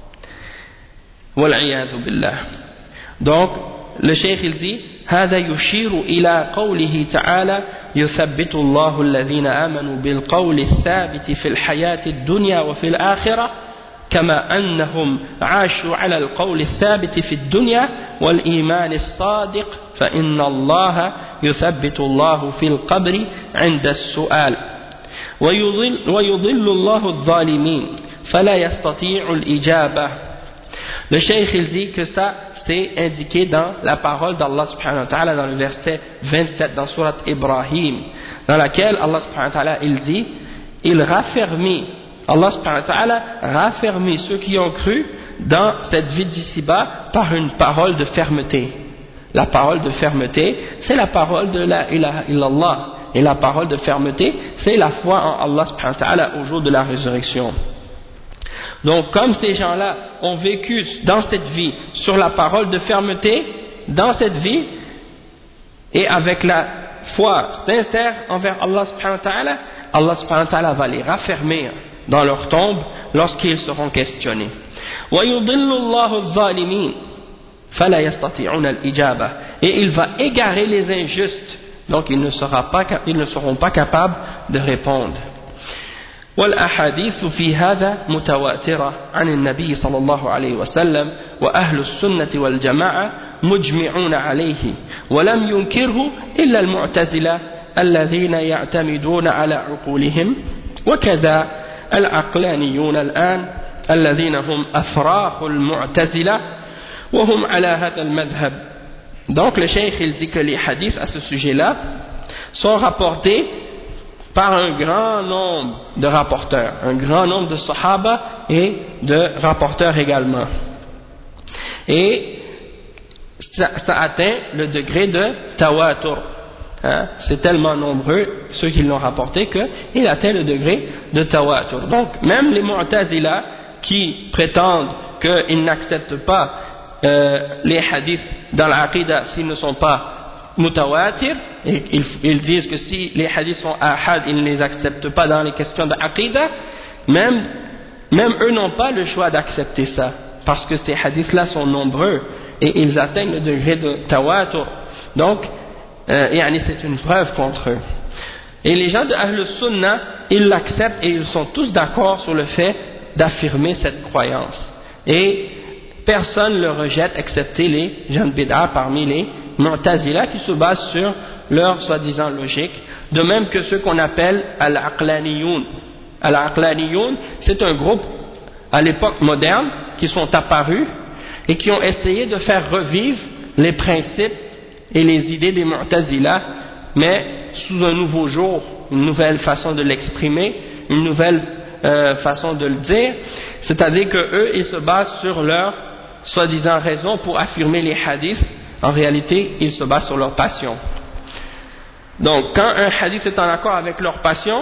Donc, le cheikh il dit, هذا يشير إلى قوله تعالى يثبت الله الذين آمنوا بالقول الثابت في الحياة الدنيا وفي الآخرة كما أنهم عاشوا على القول الثابت في الدنيا والإيمان الصادق فإن الله يثبت الله في القبر عند السؤال ويضل, ويضل الله الظالمين فلا يستطيع الإجابة. Le cheikh il dit que ça c'est indiqué dans la parole d'Allah subhanahu wa ta'ala dans le verset vingt-sept dans surat Ibrahim, dans laquelle Allah subhanahu wa ta'ala il dit, il raffermit, Allah subhanahu wa ta'ala raffermit ceux qui ont cru dans cette vie d'ici-bas par une parole de fermeté. La parole de fermeté, c'est la parole de la ilaha illallah, et la parole de fermeté, c'est la foi en Allah subhanahu wa ta'ala au jour de la résurrection. Donc comme ces gens-là ont vécu dans cette vie sur la parole de fermeté, dans cette vie, et avec la foi sincère envers Allah subhanahu wa ta'ala, Allah subhanahu wa ta'ala va les raffermir dans leur tombe lorsqu'ils seront questionnés. Et il va égarer les injustes, donc ils ne, sera pas, ils ne seront pas capables de répondre. والأحاديث في هذا متواترة عن النبي صلى الله عليه وسلم وأهل السنة والجماعة مجمعون عليه ولم ينكره إلا المعتزلة الذين يعتمدون على عقولهم وكذا العقلانيون الآن الذين هم أفراخ المعتزلة وهم على هذا المذهب. Donc le cheikh il dit que les hadiths à ce sujet-là sont rapportés par un grand nombre de rapporteurs, un grand nombre de sahaba et de rapporteurs également. Et ça, ça atteint le degré de tawatur. Hein? C'est tellement nombreux ceux qui l'ont rapporté qu'il atteint le degré de tawatur. Donc même les mu'tazila qui prétendent qu'ils n'acceptent pas euh, les hadiths dans l'aqidah s'ils ne sont pas mutawatir, et ils, ils disent que si les hadiths sont ahad, ils ne les acceptent pas dans les questions d'aqidah, même, même eux n'ont pas le choix d'accepter ça, parce que ces hadiths-là sont nombreux, et ils atteignent le degré de tawatur. Donc, euh, yani c'est une preuve contre eux. Et les gens de Ahl Sunnah, ils l'acceptent et ils sont tous d'accord sur le fait d'affirmer cette croyance. Et personne ne le rejette, excepté les gens de bid'a parmi les Mu'tazila qui se basent sur leur soi-disant logique, de même que ceux qu'on appelle Al-Aqlaniyoun. Al-Aqlaniyoun, c'est un groupe à l'époque moderne qui sont apparus et qui ont essayé de faire revivre les principes et les idées des Mu'tazila, mais sous un nouveau jour, une nouvelle façon de l'exprimer, une nouvelle euh, façon de le dire, c'est-à-dire que eux ils se basent sur leur soi-disant raison pour affirmer les hadiths. En réalité, ils se basent sur leur passion. Donc, quand un hadith est en accord avec leur passion,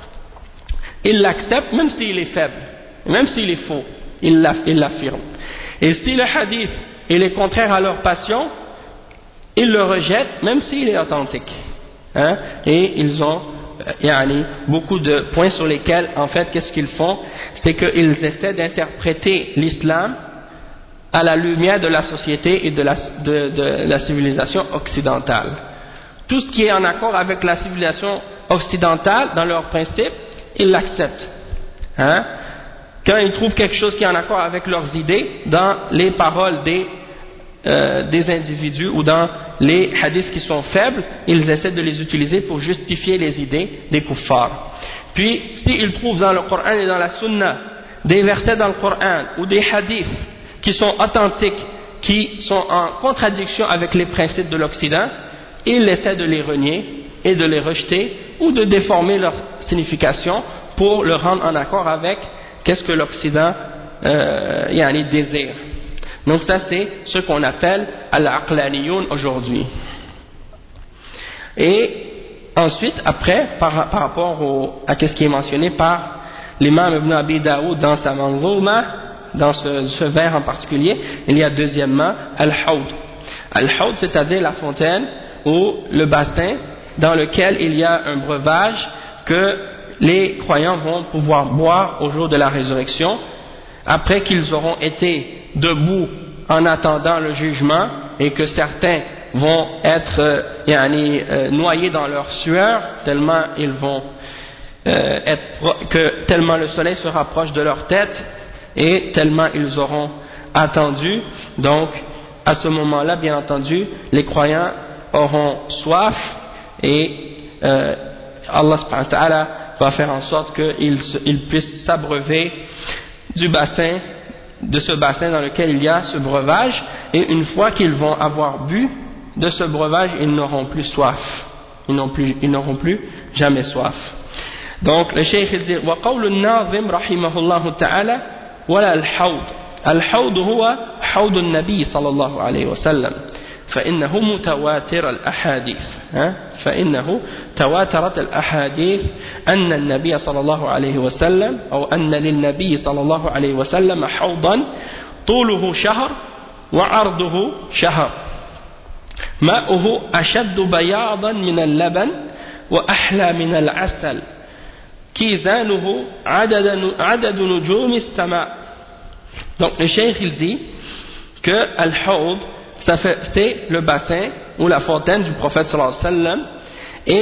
ils l'acceptent même s'il est faible, même s'il est faux, ils l'affirment. Et si le hadith il est contraire à leur passion, ils le rejettent même s'il est authentique. Hein? Et ils ont yani, beaucoup de points sur lesquels, en fait, qu'est-ce qu'ils font? C'est qu'ils essaient d'interpréter l'islam à la lumière de la société et de la, de, de la civilisation occidentale. Tout ce qui est en accord avec la civilisation occidentale, dans leurs principes, ils l'acceptent. Hein? Quand ils trouvent quelque chose qui est en accord avec leurs idées, dans les paroles des, euh, des individus ou dans les hadiths qui sont faibles, ils essaient de les utiliser pour justifier les idées des kuffars. Puis, s'ils trouvent dans le Coran et dans la Sunna des versets dans le Coran ou des hadiths qui sont authentiques, qui sont en contradiction avec les principes de l'Occident, ils essaient de les renier et de les rejeter ou de déformer leur signification pour le rendre en accord avec qu'est-ce que l'Occident euh, yani désire. Donc ça c'est ce qu'on appelle al-aqlaniyoun aujourd'hui. Et ensuite, après, par, par rapport au, à ce qui est mentionné par l'imam Ibn Abi Daoud dans sa manzouma, dans ce, ce vers en particulier, il y a deuxièmement Al-Hawd. Al-Hawd, c'est-à-dire la fontaine ou le bassin dans lequel il y a un breuvage que les croyants vont pouvoir boire au jour de la résurrection, après qu'ils auront été debout en attendant le jugement et que certains vont être euh, yani, euh, noyés dans leur sueur tellement ils vont euh, être, que tellement le soleil se rapproche de leur tête et tellement ils auront attendu. Donc à ce moment-là, bien entendu, les croyants auront soif et euh, Allah subhanahu wa ta'ala va faire en sorte qu'ils ils puissent s'abreuver du bassin, de ce bassin dans lequel il y a ce breuvage, et une fois qu'ils vont avoir bu de ce breuvage, ils n'auront plus soif, ils n'auront plus, ils n'auront plus jamais soif. Donc le cheikh il dit وقول الناظم رحمه الله تعالى ولا الحوض الحوض هو حوض النبي صلى الله عليه وسلم فإنه متواتر الأحاديث فإنه تواترت الأحاديث أن النبي صلى الله عليه وسلم أو أن للنبي صلى الله عليه وسلم حوضا طوله شهر وعرضه شهر ماؤه أشد بياضا من اللبن وأحلى من العسل كيزانه عدد, عدد نجوم السماء. Donc le cheikh il dit que Al-Hawd c'est le bassin ou la fontaine du prophète sallallahu alayhi wa sallam, et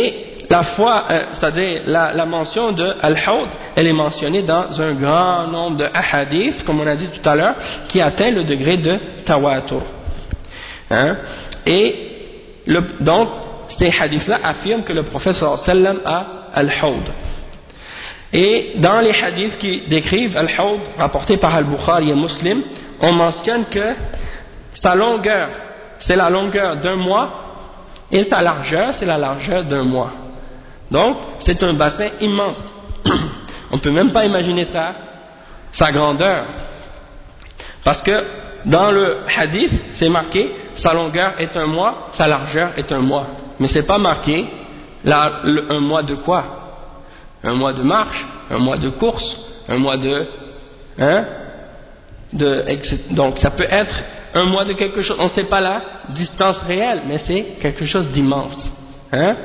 la foi, euh, c'est-à-dire la, la mention de Al-Hawd, elle est mentionnée dans un grand nombre de hadiths, comme on a dit tout à l'heure, qui atteint le degré de tawatur. Hein? Et le, donc, ces hadiths-là affirment que le prophète sallallahu alayhi wa sallam a Al-Hawd. Et dans les hadiths qui décrivent Al-Hawd, rapportés par Al-Bukhari et Muslim, on mentionne que sa longueur, c'est la longueur d'un mois, et sa largeur, c'est la largeur d'un mois. Donc, c'est un bassin immense. On ne peut même pas imaginer ça, sa grandeur. Parce que dans le hadith, c'est marqué, sa longueur est un mois, sa largeur est un mois. Mais ce n'est pas marqué la, le, un mois de quoi? Un mois de marche, un mois de course, un mois de... Hein? de donc ça peut être un mois de quelque chose, on ne sait pas la distance réelle, mais c'est quelque chose d'immense. Hein?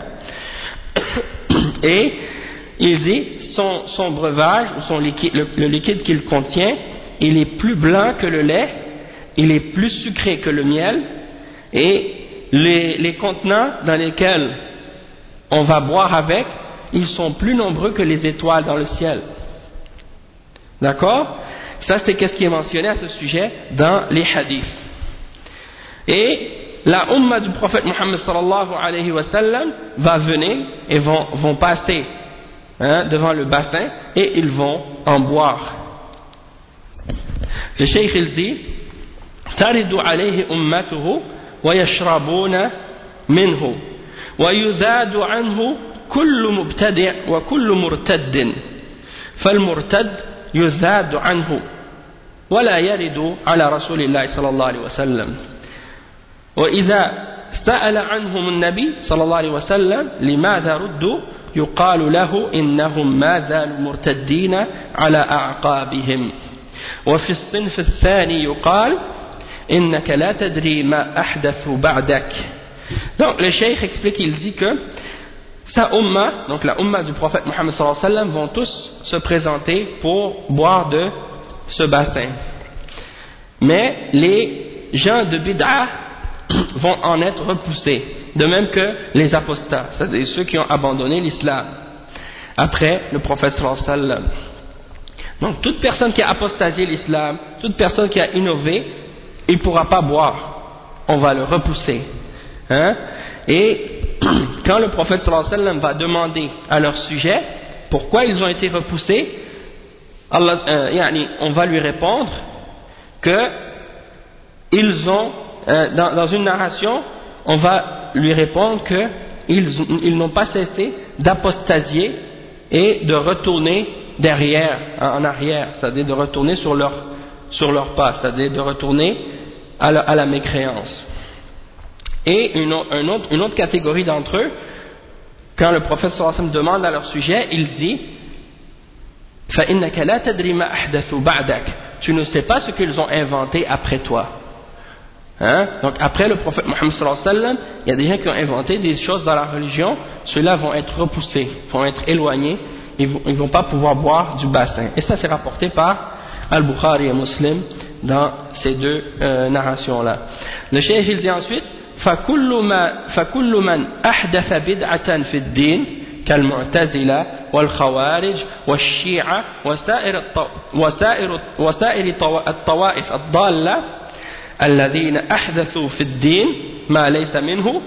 Et il dit, son, son breuvage, ou son liquide, le, le liquide qu'il contient, il est plus blanc que le lait, il est plus sucré que le miel, et les, les contenants dans lesquels on va boire avec, ils sont plus nombreux que les étoiles dans le ciel. D'accord? Ça, c'est ce qui est mentionné à ce sujet dans les hadiths. Et la umma du prophète Muhammad sallallahu alayhi wa sallam va venir et vont, vont passer hein, devant le bassin et ils vont en boire. Le cheikh il dit ترد عليه أمته ويشربون منه ويزاد عنه كل مبتدع وكل مرتد فالمرتد يزاد عنه ولا يرد على رسول الله صلى الله عليه وسلم وإذا سأل عنهم النبي صلى الله عليه وسلم لماذا ردوا يقال له إنهم ما زالوا مرتدين على أعقابهم وفي الصنف الثاني يقال إنك لا تدري ما أحدث بعدك. Donc le cheikh explique, il dit que sa umma, donc la umma du prophète Muhammad sallallahu alayhi wa sallam, vont tous se présenter pour boire de ce bassin. Mais les gens de bid'ah vont en être repoussés, de même que les apostats, c'est-à-dire ceux qui ont abandonné l'islam après le prophète sallallahu alayhi wa sallam. Donc toute personne qui a apostasié l'islam, toute personne qui a innové, il ne pourra pas boire, on va le repousser. Hein? Et quand le prophète sallallahu alayhi wa sallam va demander à leur sujet pourquoi ils ont été repoussés, Allah, euh, yani, on va lui répondre que ils ont, euh, dans, dans une narration, on va lui répondre que ils, ils n'ont pas cessé d'apostasier et de retourner derrière, en arrière, c'est-à-dire de retourner sur leur, sur leur pas, c'est-à-dire de retourner à la, à la mécréance. Et une, un autre, une autre catégorie d'entre eux, quand le prophète sallallahu alayhi wa sallam demande à leur sujet, il dit فَإِنَّكَ لَا تَدْرِي مَا أَحْدَثُوا بَعْدَكَ, tu ne sais pas ce qu'ils ont inventé après toi. Hein? Donc après le prophète Muhammad sallallahu alayhi wa sallam, il y a des gens qui ont inventé des choses dans la religion, ceux-là vont être repoussés, vont être éloignés, ils ne vont pas pouvoir boire du bassin. Et ça c'est rapporté par Al-Bukhari et Muslim dans ces deux euh, narrations-là. Le cheikh il dit ensuite فكل ما فكل من أحدث بدعة في الدين كالمعتزلة والخوارج والشيعة وسائر وسائر وسائر الطوائف الضالة الذين أحدثوا في الدين ما ليس منه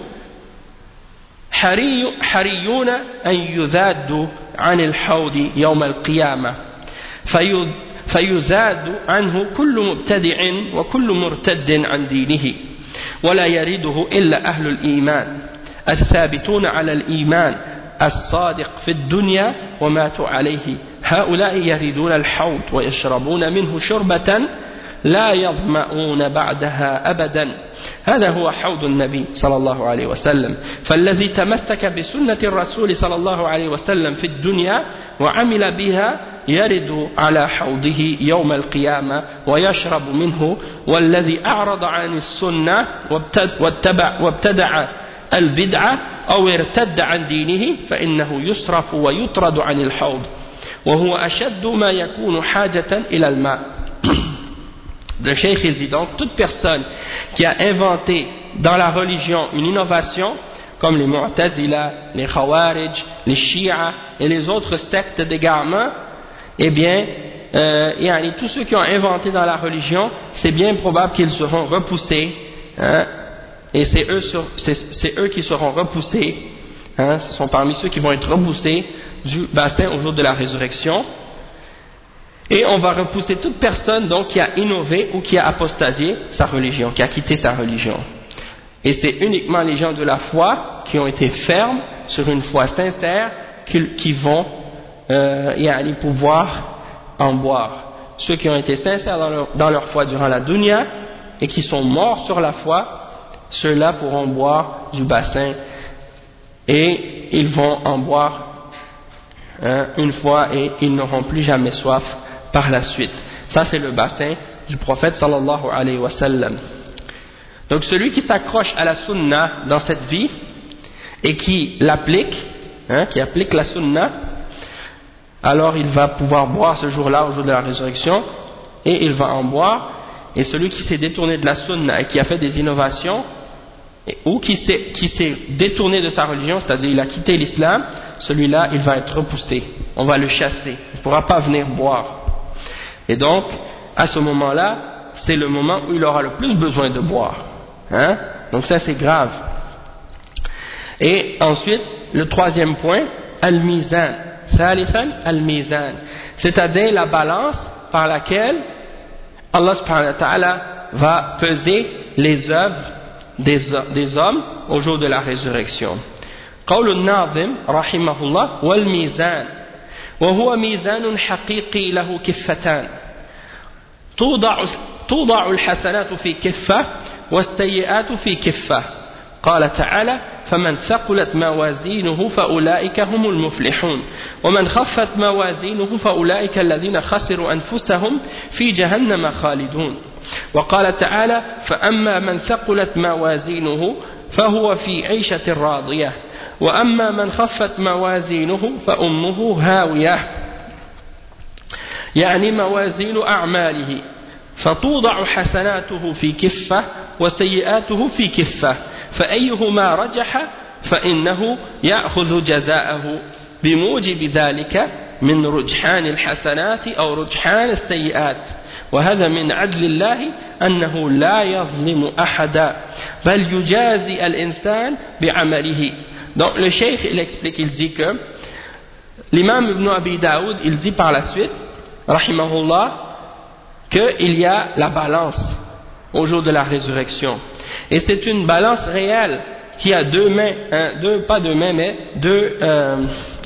حري حريون أن يذادوا عن الحوض يوم القيامة فيزاد عنه كل مبتدع وكل مرتد عن دينه ولا يرده إلا أهل الإيمان الثابتون على الإيمان الصادق في الدنيا وماتوا عليه هؤلاء يردون الحوض ويشربون منه شربة لا يظمؤون بعدها أبدا هذا هو حوض النبي صلى الله عليه وسلم فالذي تمسك بسنة الرسول صلى الله عليه وسلم في الدنيا وعمل بها يرد على حوضه يوم القيامة ويشرب منه والذي أعرض عن السنة وابتدع, وابتدع البدعة أو ارتد عن دينه فإنه يصرف ويطرد عن الحوض وهو أشد ما يكون حاجة إلى الماء. Le cheikh il dit donc toute personne qui a inventé dans la religion une innovation comme les Mu'tazila, les Khawarij, les Shia et les autres sectes d'égarement, eh bien, euh, yani, tous ceux qui ont inventé dans la religion, c'est bien probable qu'ils seront repoussés, hein, et c'est eux, c'est eux qui seront repoussés, hein, ce sont parmi ceux qui vont être repoussés du bassin au jour de la résurrection. Et on va repousser toute personne donc qui a innové ou qui a apostasié sa religion, qui a quitté sa religion. Et c'est uniquement les gens de la foi qui ont été fermes sur une foi sincère qui, qui vont euh, y aller pouvoir en boire. Ceux qui ont été sincères dans leur, dans leur foi durant la dunya et qui sont morts sur la foi, ceux-là pourront boire du bassin et ils vont en boire hein, une fois et ils n'auront plus jamais soif par la suite. Ça c'est le bassin du prophète sallallahu alayhi wa sallam. Donc celui qui s'accroche à la sunna dans cette vie et qui l'applique, hein, qui applique la sunna, alors il va pouvoir boire ce jour-là, au jour de la résurrection, et il va en boire. Et celui qui s'est détourné de la sunna et qui a fait des innovations, ou qui s'est, qui s'est détourné de sa religion, c'est-à-dire il a quitté l'islam, celui-là il va être repoussé, on va le chasser, il ne pourra pas venir boire. Et donc, à ce moment-là, c'est le moment où il aura le plus besoin de boire. Hein? Donc ça c'est grave. Et ensuite, le troisième point, al-mizan. Thalithan, al-mizan. C'est-à-dire la balance par laquelle Allah subhanahu wa ta'ala va peser les œuvres des, des hommes au jour de la résurrection. قول الناظم رحمه الله والميزان وهو ميزان حقيقي له كفتان توضع توضع الحسنات في كفة والسيئات في كفة قال تعالى فمن ثقلت موازينه فأولئك هم المفلحون ومن خفت موازينه فأولئك الذين خسروا أنفسهم في جهنم خالدون وقال تعالى فأما من ثقلت موازينه فهو في عيشة راضية وأما من خفت موازينه فأمه هاوية يعني موازين أعماله فتوضع حسناته في كفة وسيئاته في كفة فأيهما رجح فإنه يأخذ جزاءه بموجب ذلك من رجحان الحسنات أو رجحان السيئات وهذا من عدل الله أنه لا يظلم أحدا بل يجازي الإنسان بعمله. Donc le cheikh il explique, il dit que l'imam Ibn Abi Daoud il dit par la suite rahimahullah qu'il y a la balance au jour de la résurrection et c'est une balance réelle qui a deux mains, hein, deux, pas deux mains mais deux euh,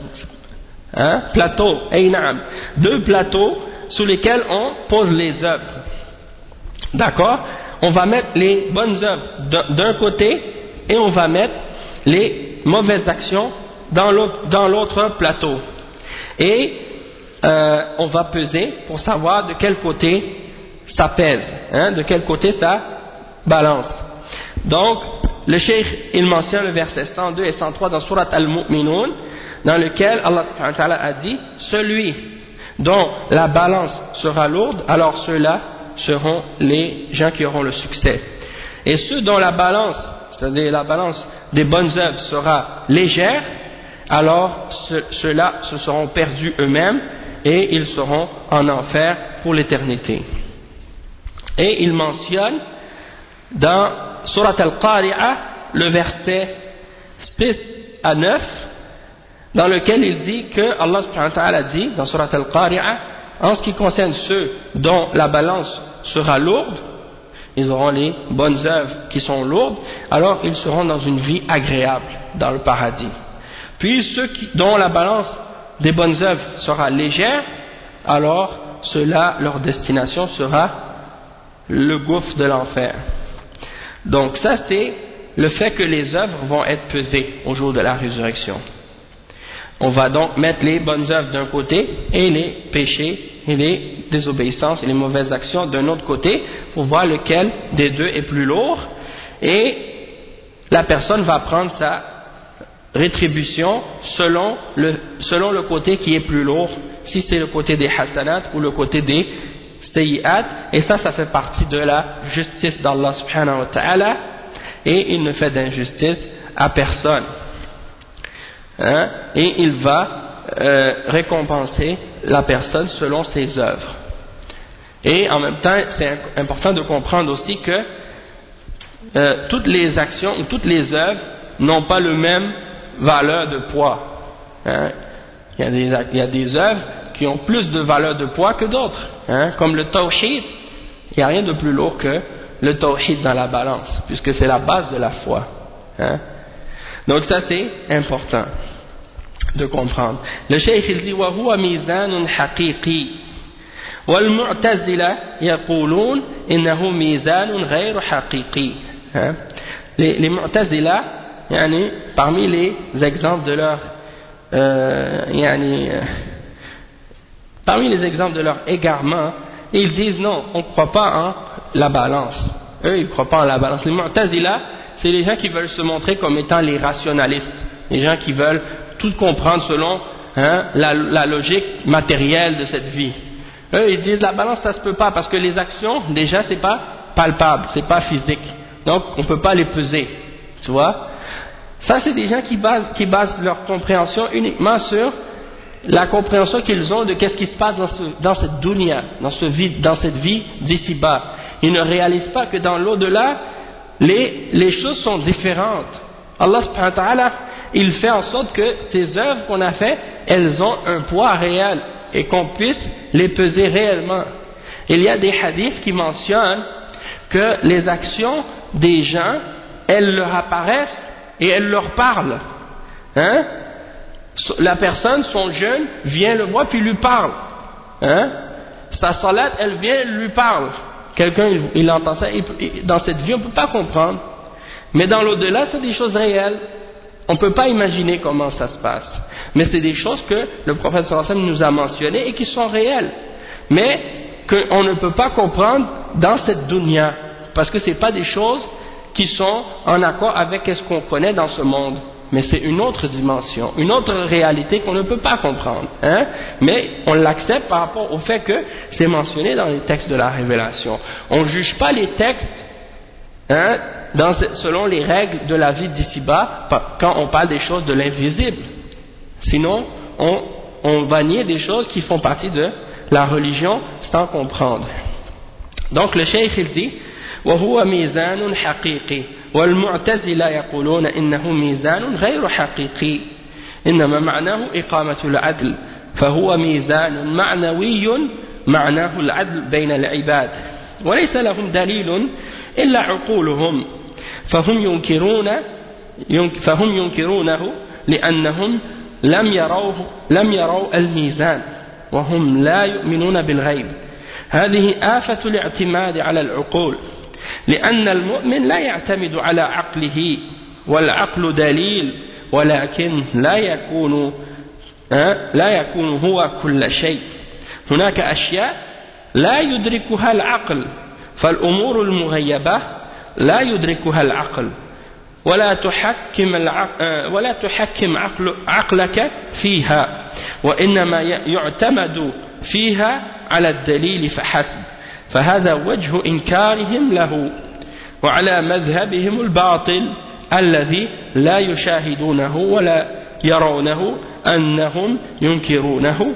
hein, plateaux, deux plateaux sous lesquels on pose les œuvres. D'accord? On va mettre les bonnes œuvres d'un côté et on va mettre les mauvaises actions dans l'autre, dans l'autre plateau. Et euh, on va peser pour savoir de quel côté ça pèse, hein, de quel côté ça balance. Donc, le cheikh il mentionne le verset cent deux et cent trois dans Surat Al-Mu'minun, dans lequel Allah subhanahu wa ta'ala a dit celui dont la balance sera lourde, alors ceux-là seront les gens qui auront le succès. Et ceux dont la balance, c'est-à-dire la balance des bonnes œuvres sera légère, alors ceux-là se seront perdus eux-mêmes et ils seront en enfer pour l'éternité. Et il mentionne dans Surat Al-Qari'ah le verset six à neuf dans lequel il dit que Allah subhanahu wa ta'ala dit dans Surat Al-Qari'ah en ce qui concerne ceux dont la balance sera lourde, ils auront les bonnes œuvres qui sont lourdes, alors ils seront dans une vie agréable dans le paradis. Puis ceux qui, dont la balance des bonnes œuvres sera légère, alors ceux-là, leur destination sera le gouffre de l'enfer. Donc ça c'est le fait que les œuvres vont être pesées au jour de la résurrection. On va donc mettre les bonnes œuvres d'un côté et les péchés et les désobéissances et les mauvaises actions d'un autre côté pour voir lequel des deux est plus lourd, et la personne va prendre sa rétribution selon le, selon le côté qui est plus lourd, si c'est le côté des hasanat ou le côté des sayyi'at, et ça ça fait partie de la justice d'Allah subhanahu wa ta'ala, et il ne fait d'injustice à personne. Hein? Et il va euh, récompenser la personne selon ses œuvres. Et en même temps, c'est important de comprendre aussi que euh, toutes les actions ou toutes les œuvres n'ont pas le même valeur de poids. Hein? Il y a des, il y a des œuvres qui ont plus de valeur de poids que d'autres. Hein? Comme le tawhid, il n'y a rien de plus lourd que le tawhid dans la balance, puisque c'est la base de la foi. Hein? Donc ça c'est important de comprendre. Le cheikh il dit وَهُوَ مِيزَانٌ حَقِيقِي وَالْمُعْتَزِلَةُ يَقُولُونَ إِنَّهُ مِيزَانٌ غَيْرُ حَقِيقِي. Les, les Mu'tazila, yani, parmi les exemples de leur euh, yani, euh, parmi les exemples de leur égarement, ils disent non, on ne croit pas en la balance. Eux, ils ne croient pas en la balance. Les Mu'tazila, c'est les gens qui veulent se montrer comme étant les rationalistes, les gens qui veulent tout comprendre selon hein, la, la logique matérielle de cette vie. Eux, ils disent la balance, ça se peut pas parce que les actions, déjà, c'est pas palpable, c'est pas physique. Donc, on peut pas les peser. Tu vois? Ça, c'est des gens qui basent, qui basent leur compréhension uniquement sur la compréhension qu'ils ont de qu'est-ce qui se passe dans, ce, dans cette dunya, dans, ce vie, dans cette vie d'ici-bas. Ils ne réalisent pas que dans l'au-delà, les, les choses sont différentes. Allah subhanahu wa ta'ala, il fait en sorte que ces œuvres qu'on a faites, elles ont un poids réel et qu'on puisse les peser réellement. Il y a des hadiths qui mentionnent que les actions des gens, elles leur apparaissent et elles leur parlent. Hein? La personne, son jeûne, vient le voir puis lui parle. Hein? Sa salat, elle vient, lui parle. Quelqu'un, il, il entend ça. Et, et, dans cette vie, on ne peut pas comprendre. Mais dans l'au-delà, c'est des choses réelles. On ne peut pas imaginer comment ça se passe. Mais c'est des choses que le prophète sallallahu alayhi wa sallam nous a mentionnées et qui sont réelles. Mais qu'on ne peut pas comprendre dans cette dunya. Parce que ce n'est pas des choses qui sont en accord avec ce qu'on connaît dans ce monde. Mais c'est une autre dimension, une autre réalité qu'on ne peut pas comprendre. Hein? Mais on l'accepte par rapport au fait que c'est mentionné dans les textes de la révélation. On ne juge pas les textes hein, dans, selon les règles de la vie d'ici-bas quand on parle des choses de l'invisible. Sinon, on, on va nier des choses qui font partie de la religion sans comprendre. Donc le cheikh il dit وهو ميزان حقيقي والمعتزلة يقولون إنه ميزان غير حقيقي إنما معناه إقامة العدل فهو ميزان معنوي معناه العدل بين العباد وليس لهم دليل إلا عقولهم فهم ينكرون فهم ينكرونه لأنهم لم يروه لم يروا الميزان وهم لا يؤمنون بالغيب هذه آفة الاعتماد على العقول لأن المؤمن لا يعتمد على عقله والعقل دليل ولكن لا يكون لا يكون هو كل شيء هناك أشياء لا يدركها العقل فالأمور المغيبة لا يدركها العقل ولا تحكم العقل ولا تحكم عقل عقلك فيها وإنما يعتمد فيها على الدليل فحسب فهذا وجه إنكارهم له وعلى مذهبهم الباطل الذي لا يشاهدونه ولا يرونه أنهم ينكرونه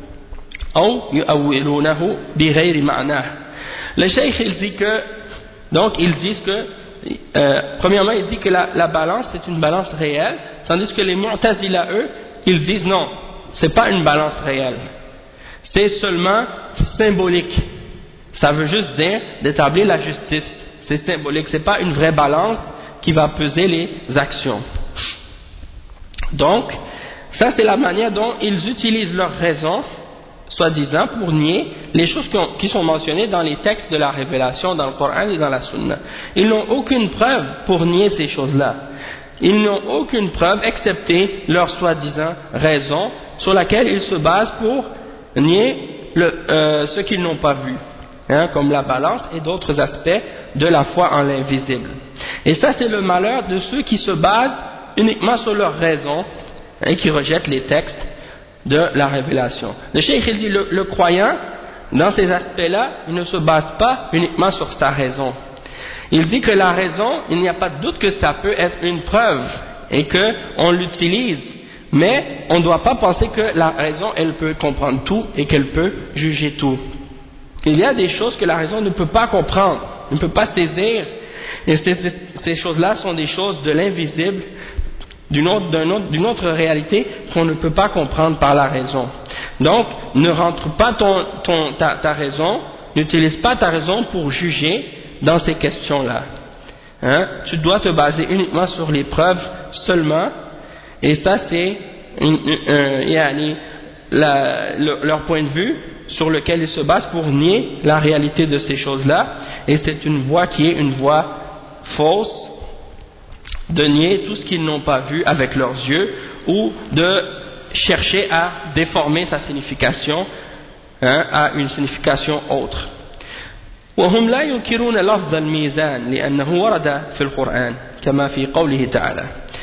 أو يؤولونه بغير معناه. Le cheikh il dit que donc ils disent que euh, premièrement il dit que la, la balance c'est une balance réelle tandis que les Mu'tazila eux ils disent non c'est pas une balance réelle c'est seulement symbolique. Ça veut juste dire d'établir la justice. C'est symbolique, c'est pas une vraie balance qui va peser les actions. Donc, ça c'est la manière dont ils utilisent leur raison, soi-disant, pour nier les choses qui, ont, qui sont mentionnées dans les textes de la révélation, dans le Coran et dans la Sunna. Ils n'ont aucune preuve pour nier ces choses-là. Ils n'ont aucune preuve excepté leur soi-disant raison sur laquelle ils se basent pour nier le, euh, ce qu'ils n'ont pas vu. Hein, comme la balance et d'autres aspects de la foi en l'invisible. Et ça c'est le malheur de ceux qui se basent uniquement sur leur raison et hein, qui rejettent les textes de la révélation. Le cheikh il dit le, le croyant dans ces aspects-là il ne se base pas uniquement sur sa raison. Il dit que la raison il n'y a pas de doute que ça peut être une preuve et qu'on l'utilise, mais on ne doit pas penser que la raison elle peut comprendre tout et qu'elle peut juger tout. Il y a des choses que la raison ne peut pas comprendre, ne peut pas saisir, et ces, ces choses-là sont des choses de l'invisible, d'une autre, d'un autre, d'une autre réalité qu'on ne peut pas comprendre par la raison. Donc, ne rentre pas ton, ton, ta, ta raison, n'utilise pas ta raison pour juger dans ces questions-là. Hein? Tu dois te baser uniquement sur les preuves seulement, et ça c'est une, une, un, yani, la, le, leur point de vue sur lequel ils se basent pour nier la réalité de ces choses-là, et c'est une voie qui est une voie fausse, de nier tout ce qu'ils n'ont pas vu avec leurs yeux, ou de chercher à déformer sa signification, hein, à une signification autre. وهم لا ينكرون لفظ الميزان لأنه ورد في القرآن كما في قوله تعالى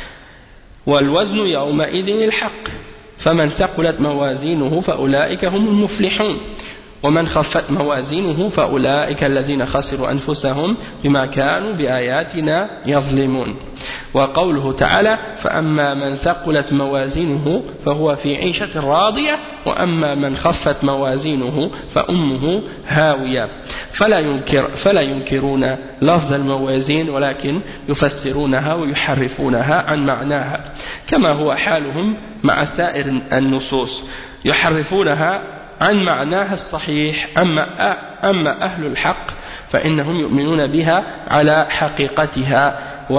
والوزن يومئذ الحق فمن ثقلت موازينه فأولئك هم المفلحون ومن خفت موازينه فأولئك الذين خسروا أنفسهم بما كانوا بآياتنا يظلمون وقوله تعالى فأما من ثقلت موازينه فهو في عيشة راضية وأما من خفت موازينه فأمه هاوية فلا ينكر فلا ينكرون لفظ الموازين ولكن يفسرونها ويحرفونها عن معناها كما هو حالهم مع سائر النصوص يحرفونها عن معناها الصحيح أما أما أهل الحق فإنهم يؤمنون بها على حقيقتها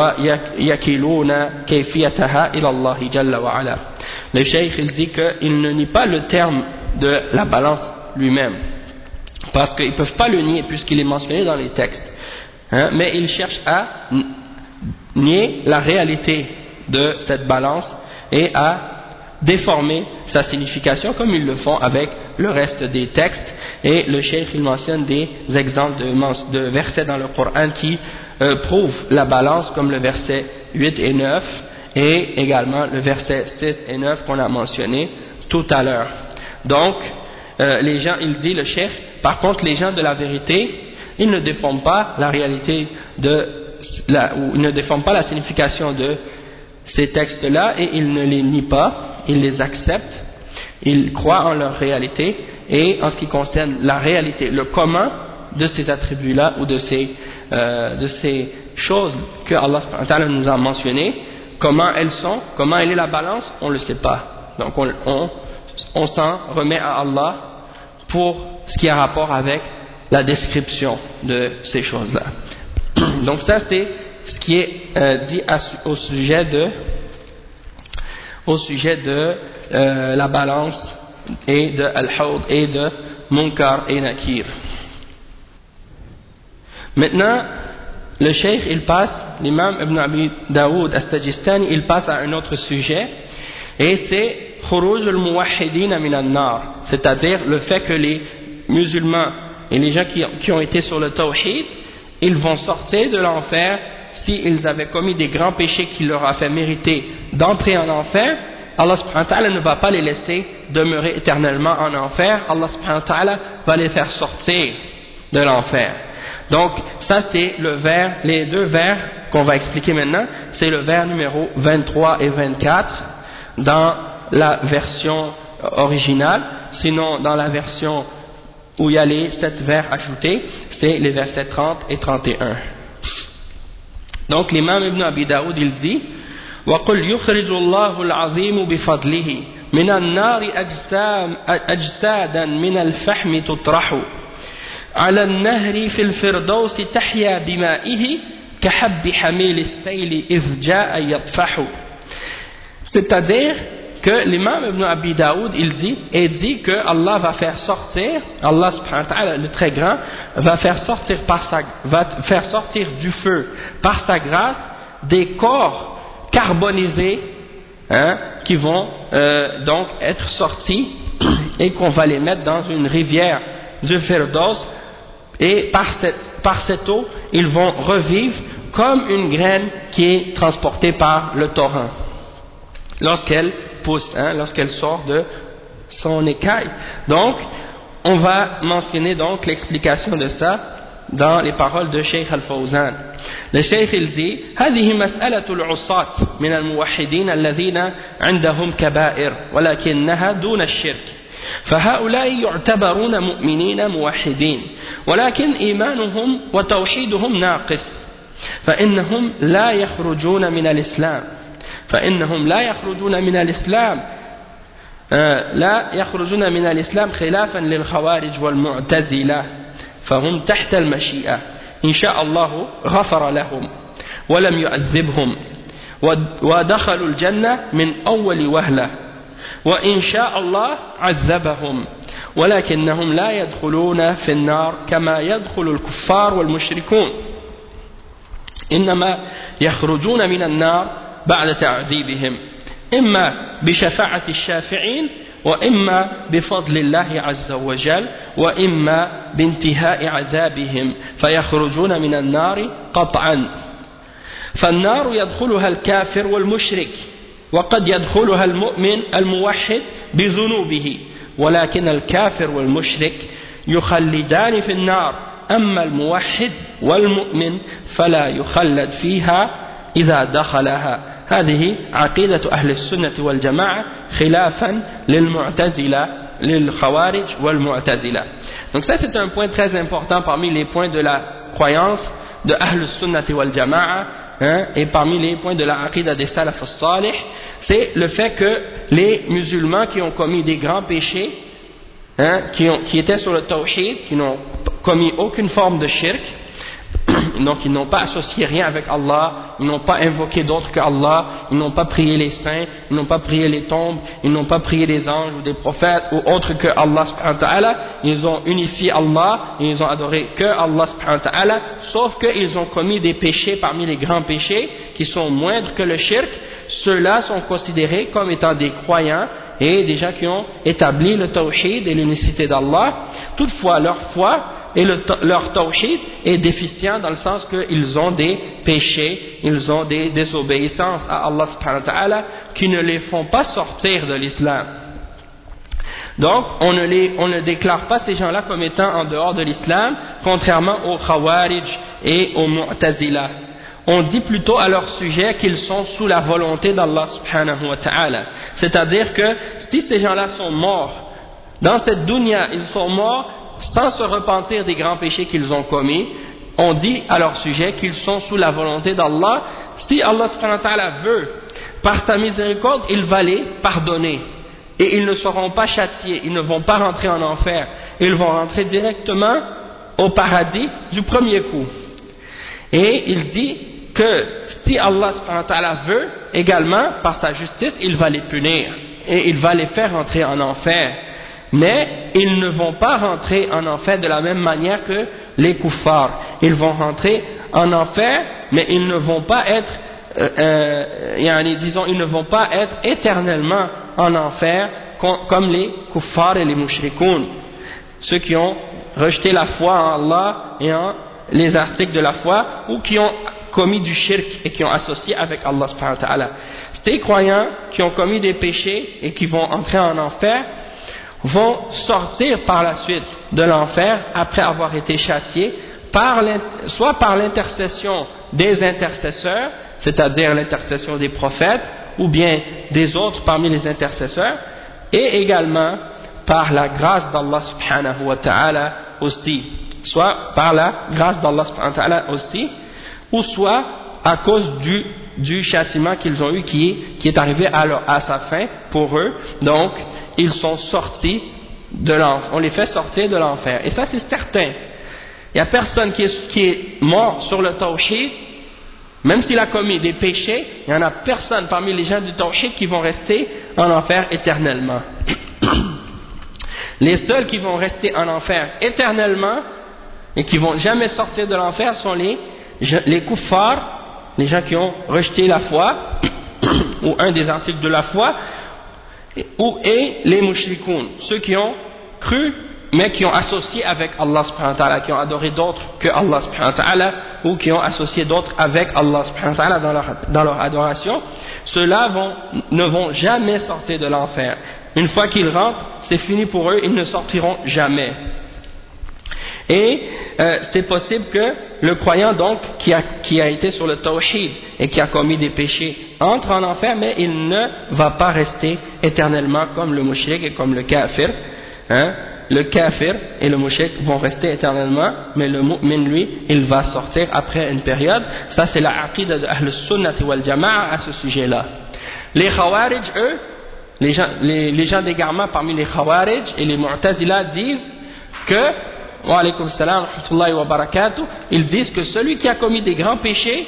ويكلون كيفيتها إلى الله جل وعلا. Le cheikh il dit qu'il ne nie pas le terme de la balance lui-même parce qu'ils ne peuvent pas le nier puisqu'il est mentionné dans les textes, hein, mais ils cherchent à nier la réalité de cette balance et à déformer sa signification comme ils le font avec le reste des textes, et le cheikh il mentionne des exemples de, de versets dans le Coran qui euh, prouvent la balance comme le verset huit et neuf et également le verset six et neuf qu'on a mentionné tout à l'heure. Donc euh, les gens, il dit le cheikh, par contre les gens de la vérité ils ne déforment pas la réalité de la, ou ils ne déforment pas la signification de ces textes-là et ils ne les nient pas, ils les acceptent, ils croient en leur réalité, et en ce qui concerne la réalité, le comment de ces attributs-là ou de ces, euh, de ces choses que Allah subhanahu wa ta'ala nous a mentionnées, comment elles sont, comment elle est la balance, on ne le sait pas. Donc on, on, on s'en remet à Allah pour ce qui a rapport avec la description de ces choses-là. Donc ça c'est ce qui est euh, dit à, au sujet de au sujet de euh, la balance et de al-hawd et de munkar et nakir. Maintenant le cheikh il passe, l'imam Ibn Abi Daoud al-Sajistani il passe à un autre sujet, et c'est khuruj al-muwahhidin min an-nar, c'est-à-dire le fait que les musulmans et les gens qui, qui ont été sur le tawhid ils vont sortir de l'enfer s'ils avaient commis des grands péchés qui leur a fait mériter d'entrer en enfer. Allah subhanahu wa ta'ala ne va pas les laisser demeurer éternellement en enfer, Allah subhanahu wa ta'ala va les faire sortir de l'enfer. Donc ça c'est le vers, les deux vers qu'on va expliquer maintenant, c'est le vers numéro vingt-trois et vingt-quatre dans la version originale, sinon dans la version où il y a les sept vers ajoutés, c'est les versets trente et trente et un. Donc l'imam Ibn Abi Daoud il dit وَقُلْ يُخْرِجُ اللَّهُ الْعَظِيمُ بِفَضْلِهِ مِنَ النَّارِ أَجْسَادًا مِنَ الْفَحْمِ تُطْرَحُ على النهر في الفردوس تحيا بمائه كحب حميل السيل إذ جاء يطفح. C'est-à-dire que l'imam Ibn Abi Daoud il dit et dit que Allah va faire sortir, Allah subhanahu wa ta'ala le très grand va faire sortir par sa, va faire sortir du feu par sa grâce des corps carbonisés, hein, qui vont euh, donc être sortis et qu'on va les mettre dans une rivière du Firdaus, et par cette, par cette eau ils vont revivre comme une graine qui est transportée par le torrent lorsqu'elle pousse, hein, lorsqu'elle sort de son écaille. Donc on va mentionner donc l'explication de ça dans les paroles de Cheikh Al-Fawzan. Le Cheikh il dit هذه مسألة العصاة من الموحدين الذين عندهم كبائر ولكنها دون الشرك فهؤلاء يعتبرون مؤمنين موحدين ولكن إيمانهم وتوحيدهم ناقص فإنهم لا يخرجون من الإسلام فإنهم لا يخرجون من الإسلام لا يخرجون من الإسلام خلافا للخوارج والمعتزلة فهم تحت المشيئة إن شاء الله غفر لهم ولم يعذبهم ودخلوا الجنة من أول وهلة وإن شاء الله عذبهم ولكنهم لا يدخلون في النار كما يدخل الكفار والمشركون إنما يخرجون من النار بعد تعذيبهم إما بشفاعة الشافعين وإما بفضل الله عز وجل وإما بانتهاء عذابهم فيخرجون من النار قطعا فالنار يدخلها الكافر والمشرك وقد يدخلها المؤمن الموحد بذنوبه ولكن الكافر والمشرك يخلدان في النار أما الموحد والمؤمن فلا يخلد فيها إذا دخلها هذه عقيدة أهل السنة والجماعة خلافا للمعتزلة للخوارج والمعتزلة. Donc ça c'est un point très important parmi les points de la croyance de Ahl Sunnah wal Jama'a, hein, et parmi les points de la aqidah des Salaf al-Salih, c'est le fait que les musulmans qui ont commis des grands péchés, hein, qui, ont, qui étaient sur le tawhid, qui n'ont commis aucune forme de shirk, donc ils n'ont pas associé rien avec Allah, ils n'ont pas invoqué d'autre que Allah, ils n'ont pas prié les saints, ils n'ont pas prié les tombes, ils n'ont pas prié les anges ou des prophètes ou autre que Allah subhanahu wa ta'ala, ils ont unifié Allah et ils ont adoré que Allah subhanahu wa ta'ala, sauf qu'ils ont commis des péchés parmi les grands péchés qui sont moindres que le shirk. Ceux-là sont considérés comme étant des croyants et des gens qui ont établi le tawhid et l'unicité d'Allah. Toutefois leur foi et le, leur tawhid est déficient dans le sens qu'ils ont des péchés, ils ont des désobéissances à Allah subhanahu wa ta'ala qui ne les font pas sortir de l'islam. Donc on ne, les, on ne déclare pas ces gens-là comme étant en dehors de l'islam, contrairement aux Khawarij et aux Mu'tazila. On dit plutôt à leur sujet qu'ils sont sous la volonté d'Allah subhanahu wa ta'ala. C'est-à-dire que si ces gens-là sont morts dans cette dunya, ils sont morts sans se repentir des grands péchés qu'ils ont commis, on dit à leur sujet qu'ils sont sous la volonté d'Allah. Si Allah subhanahu wa ta'ala veut, par sa miséricorde, il va les pardonner et ils ne seront pas châtiés, ils ne vont pas rentrer en enfer, ils vont rentrer directement au paradis du premier coup. Et il dit que si Allah subhanahu wa ta'ala veut, également par sa justice, il va les punir et il va les faire rentrer en enfer. Mais ils ne vont pas rentrer en enfer de la même manière que les kuffars. Ils vont rentrer en enfer, mais ils ne vont pas être, euh, euh, disons, ils ne vont pas être éternellement en enfer comme les kuffars et les mushrikoun, ceux qui ont rejeté la foi en Allah et en les articles de la foi, ou qui ont commis du shirk et qui ont associé avec Allah subhanahu wa ta'ala. Ces croyants qui ont commis des péchés et qui vont entrer en enfer vont sortir par la suite de l'enfer après avoir été châtiés, par soit par l'intercession des intercesseurs, c'est-à-dire l'intercession des prophètes ou bien des autres parmi les intercesseurs, et également par la grâce d'Allah subhanahu wa ta'ala aussi, soit par la grâce d'Allah subhanahu wa ta'ala aussi, ou soit à cause du, du châtiment qu'ils ont eu qui est, qui est arrivé à, leur, à sa fin pour eux. Donc ils sont sortis de l'enfer, on les fait sortir de l'enfer, et ça c'est certain. Il n'y a personne qui est, qui est mort sur le tawhid, même s'il a commis des péchés, il n'y en a personne parmi les gens du tawhid qui vont rester en enfer éternellement. Les seuls qui vont rester en enfer éternellement et qui vont jamais sortir de l'enfer sont les, les kuffars, les gens qui ont rejeté la foi ou un des articles de la foi, ou et les mushrikoun, ceux qui ont cru mais qui ont associé avec Allah subhanahu wa ta'ala, qui ont adoré d'autres que Allah subhanahu wa ta'ala, ou qui ont associé d'autres avec Allah subhanahu wa ta'ala dans leur, dans leur adoration. Ceux-là vont, ne vont jamais sortir de l'enfer. Une fois qu'ils rentrent, c'est fini pour eux, ils ne sortiront jamais. Et euh, c'est possible que le croyant donc qui a, qui a été sur le tawhid et qui a commis des péchés entre en enfer, mais il ne va pas rester éternellement comme le mushrik et comme le kafir. Hein? Le kafir et le mushrik vont rester éternellement, mais le mu'min lui, il va sortir après une période. Ça c'est la aqida de Ahl Sunnah wal Jama'a à ce sujet-là. Les Khawarij, eux, les gens, les, les gens d'égarement parmi les Khawarij et les Mu'tazila disent que wa alaykum salam wa rahmatullahi wa barakatuh, ils disent que celui qui a commis des grands péchés,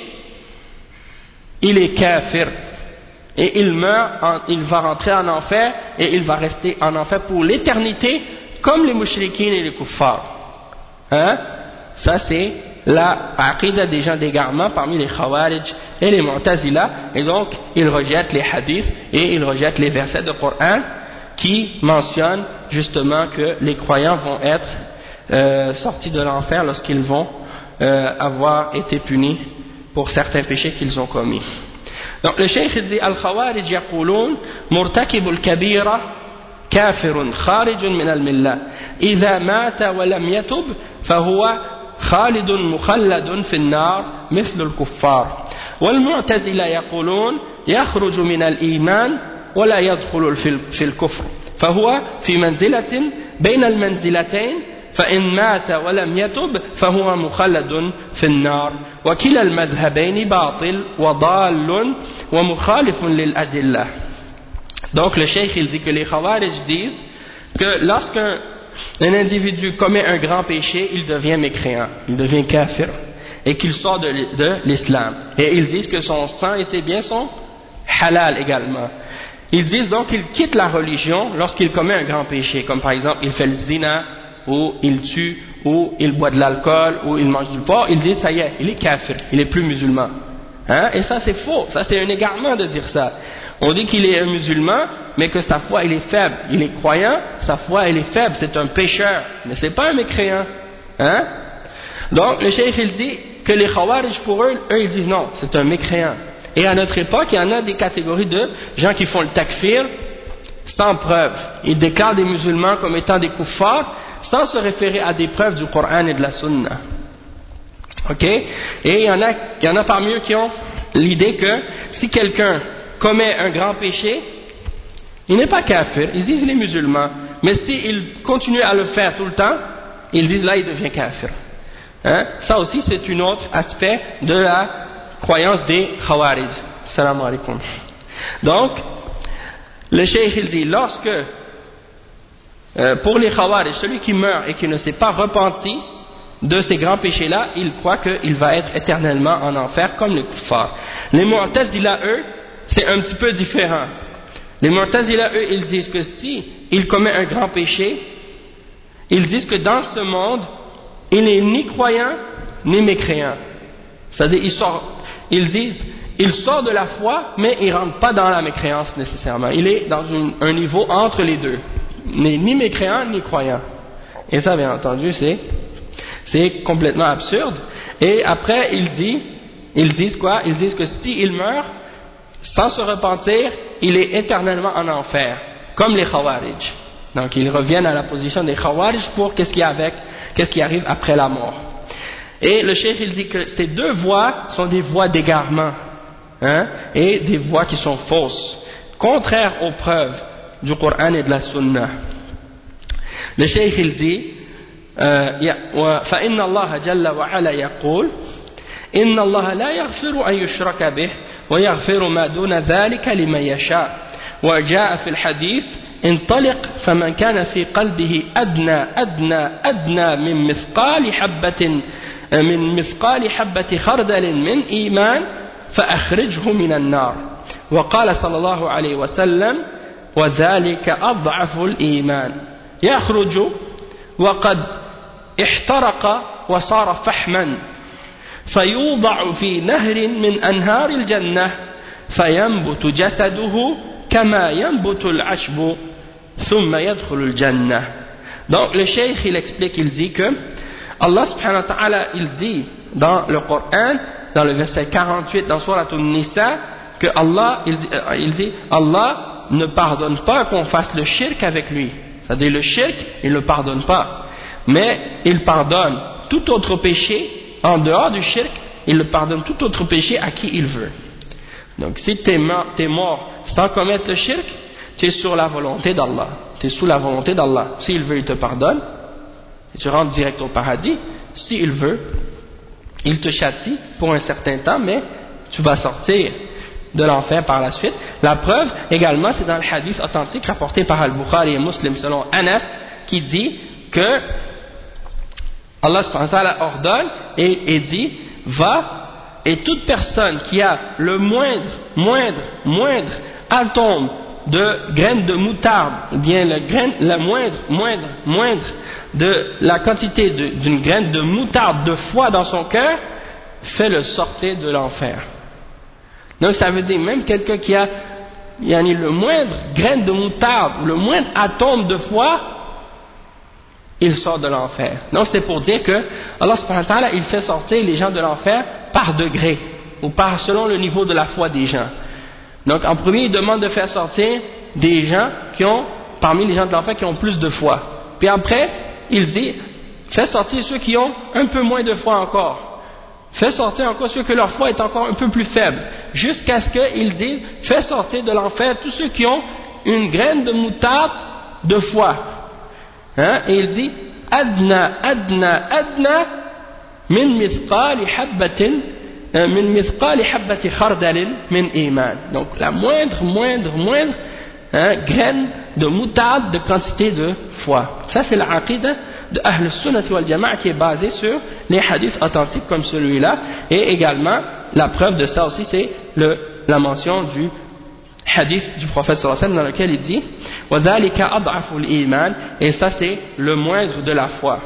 il est kafir et il meurt, en, il va rentrer en enfer et il va rester en enfer pour l'éternité comme les mouchriquines et les kuffars. Hein? Ça c'est la aqida des gens d'égarement parmi les Khawarij et les Mu'tazila, et donc ils rejettent les hadiths et ils rejettent les versets du Coran qui mentionnent justement que les croyants vont être euh, sortis de l'enfer lorsqu'ils vont euh, avoir été punis pour certains péchés qu'ils ont commis. Donc le cheikh dit al-Khawarij yaqulun murtakib al-kabira كافر خارج من الملة إذا مات ولم يتب فهو خالد مخلد في النار مثل الكفار والمعتزلة يقولون يخرج من الإيمان ولا يدخل في الكفر فهو في منزلة بين المنزلتين فإن مات ولم يتب فهو مخلد في النار وكلا المذهبين باطل وضال ومخالف للأدلة. Donc le cheikh il dit que les Khawarij disent que lorsqu'un un individu commet un grand péché, il devient mécréant, il devient kafir et qu'il sort de, de l'islam. Et ils disent que son sang et ses biens sont halal également. Ils disent donc qu'il quitte la religion lorsqu'il commet un grand péché, comme par exemple il fait le zina, ou il tue, ou il boit de l'alcool, ou il mange du porc. Ils disent ça y est, il est kafir, il est plus musulman. Hein? Et ça c'est faux, ça c'est un égarement de dire ça. On dit qu'il est un musulman, mais que sa foi il est faible. Il est croyant, sa foi elle est faible, c'est un pécheur, mais c'est pas un mécréant. Hein? Donc le cheikh il dit que les Khawarij pour eux, eux ils disent non, c'est un mécréant. Et à notre époque, il y en a des catégories de gens qui font le takfir sans preuve. Ils déclarent des musulmans comme étant des kuffars sans se référer à des preuves du Coran et de la Sunna. Ok? Et il y en a, il y en a parmi eux qui ont l'idée que si quelqu'un commet un grand péché, il n'est pas kafir, ils disent il est musulman, mais s'il continue à le faire tout le temps, ils disent là il devient kafir. Hein? Ça aussi c'est un autre aspect de la croyance des Khawarij. Salam alaikum. Donc, le cheikh il dit, lorsque, euh, pour les Khawarij, celui qui meurt et qui ne s'est pas repenti de ces grands péchés-là, il croit qu'il va être éternellement en enfer comme les kuffars. Les Mu'tazila, eux, c'est un petit peu différent. Les Mu'tazila, eux, ils disent que si il commet un grand péché, ils disent que dans ce monde, il n'est ni croyant, ni mécréant. C'est-à-dire, ils, sortent, ils disent, il sort de la foi, mais il ne rentre pas dans la mécréance nécessairement. Il est dans une, un niveau entre les deux. Il n'est ni mécréant, ni croyant. Et ça, bien entendu, c'est, c'est complètement absurde. Et après, ils disent, ils disent quoi? Ils disent que s'il meurt, sans se repentir, il est éternellement en enfer, comme les Khawarij. Donc ils reviennent à la position des Khawarij pour qu'est-ce qui, avec, qu'est-ce qui arrive après la mort. Et le cheikh il dit que ces deux voies sont des voies d'égarement, hein, et des voies qui sont fausses, contraires aux preuves du Coran et de la Sunna. Le cheikh il dit فإن الله جل وعلا يقول إن الله لا يغفر أن يشرك به ويغفر ما دون ذلك لمن يشاء وجاء في الحديث انطلق فمن كان في قلبه أدنى أدنى أدنى من مثقال حبة من مثقال حبة خردل من إيمان فأخرجه من النار وقال صلى الله عليه وسلم وذلك أضعف الإيمان يخرج وقد احترق وصار فحما فيوضع في نهر من أنهار الجنة فينبت جسده كما ينبت العشب ثم يدخل الجنة. Donc le cheikh il explique, il dit que Allah subhanahu wa ta'ala il dit dans le Coran, dans le verset quarante-huit dans Surat An-Nisa, que Allah il dit, il dit Allah ne pardonne pas qu'on fasse le shirk avec lui. C'est-à-dire le shirk il ne pardonne pas. mais il pardonne tout autre péché en dehors du shirk, il le pardonne tout autre péché à qui il veut. Donc si tu es mort, t'es mort sans commettre le shirk, tu es sur la volonté d'Allah, tu es sous la volonté d'Allah. S'il veut, il te pardonne et tu rentres direct au paradis. S'il veut, il te châtie pour un certain temps, mais tu vas sortir de l'enfer par la suite. La preuve également, c'est dans le hadith authentique rapporté par Al-Bukhari et Muslim selon Anas, qui dit que Allah subhanahu wa ta'ala ordonne et, et dit, va, et toute personne qui a le moindre, moindre, moindre atome de graines de moutarde, ou bien le graine, la moindre, moindre, moindre de la quantité d'une graine de moutarde de foi dans son cœur, fait-le sortir de l'enfer. Donc ça veut dire même quelqu'un qui a, il y a le moindre graine de moutarde, le moindre atome de foi, il sort de l'enfer. Donc c'est pour dire que Allah subhanahu wa ta'ala, il fait sortir les gens de l'enfer par degré, ou par selon le niveau de la foi des gens. Donc en premier, il demande de faire sortir des gens qui ont, parmi les gens de l'enfer, qui ont plus de foi. Puis après, il dit, fais sortir ceux qui ont un peu moins de foi encore. Fais sortir encore ceux que leur foi est encore un peu plus faible. Jusqu'à ce qu'il dise, fais sortir de l'enfer tous ceux qui ont une graine de moutarde de foi. Hein? Et il dit, adna, adna, adna, min mithqali habbatin, min mithqali habbati khardalin min iman. Donc la moindre, moindre, moindre hein, graine de moutarde de quantité de foi. Ça c'est la aqidah de Ahl Sunnah wal Jama'a qui est basée sur les hadiths authentiques comme celui-là. Et également, la preuve de ça aussi, c'est le, la mention du hadith du prophète sallallahu alayhi wa sallam dans lequel il dit وَذَلِكَ أَضْعَفُ الْإِيمَانِ, et ça c'est le moindre de la foi.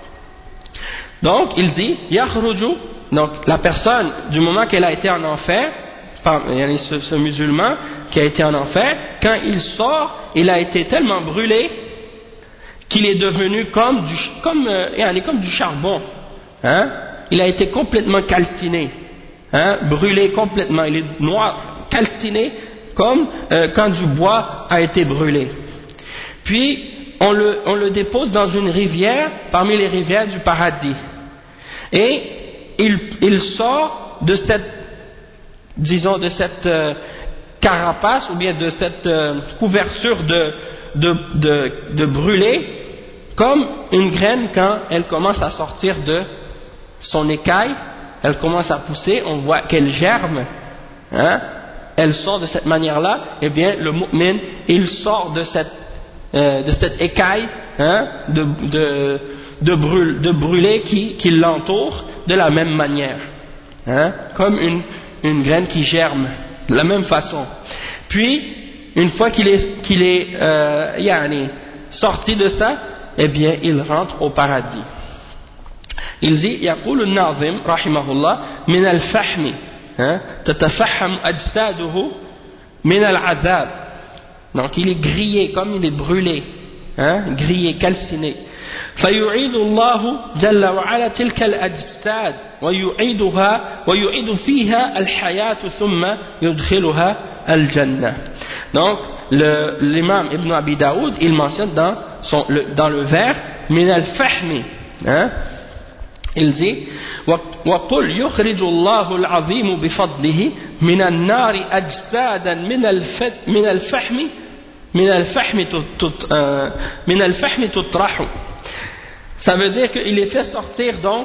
Donc il dit يَخْرُجُ, donc la personne du moment qu'elle a été en enfer, ce, ce musulman qui a été en enfer, quand il sort, il a été tellement brûlé qu'il est devenu comme du, comme, euh, comme du charbon, hein? Il a été complètement calciné, hein? Brûlé complètement, il est noir, calciné comme euh, quand du bois a été brûlé. Puis on le, on le dépose dans une rivière parmi les rivières du paradis, et il, il sort de cette, disons, de cette euh, carapace ou bien de cette euh, couverture de, de, de, de brûlé, comme une graine quand elle commence à sortir de son écaille, elle commence à pousser, on voit qu'elle germe, hein, elle sort de cette manière-là, et bien le mu'min, il sort de cette, euh, de cette écaille hein, de, de, de, brûle, de brûlé qui, qui l'entoure de la même manière, hein, comme une, une graine qui germe, de la même façon. Puis, une fois qu'il est, qu'il est euh, yani, sorti de ça, eh bien, il rentre au paradis. Il dit, يقول الناظم رحمه الله من الفحم تتفحم أجساده من العذاب. Donc, il est grillé, comme il est brûlé, hein, grillé, calciné. فيعيد الله جل وعلا تلك الأجساد ويعيدها ويعيد فيها الحياة ثم يدخلها الجنة. Donc, l'imam Ibn Abi Daoud, il mentionne dans, son, le, dans le vers من الفحم, hein, il dit وقل يخرج الله العظيم بفضله من النار أجسادا من من الفحم من الفحم من الفحم تطرح. Ça veut dire qu'il les fait sortir donc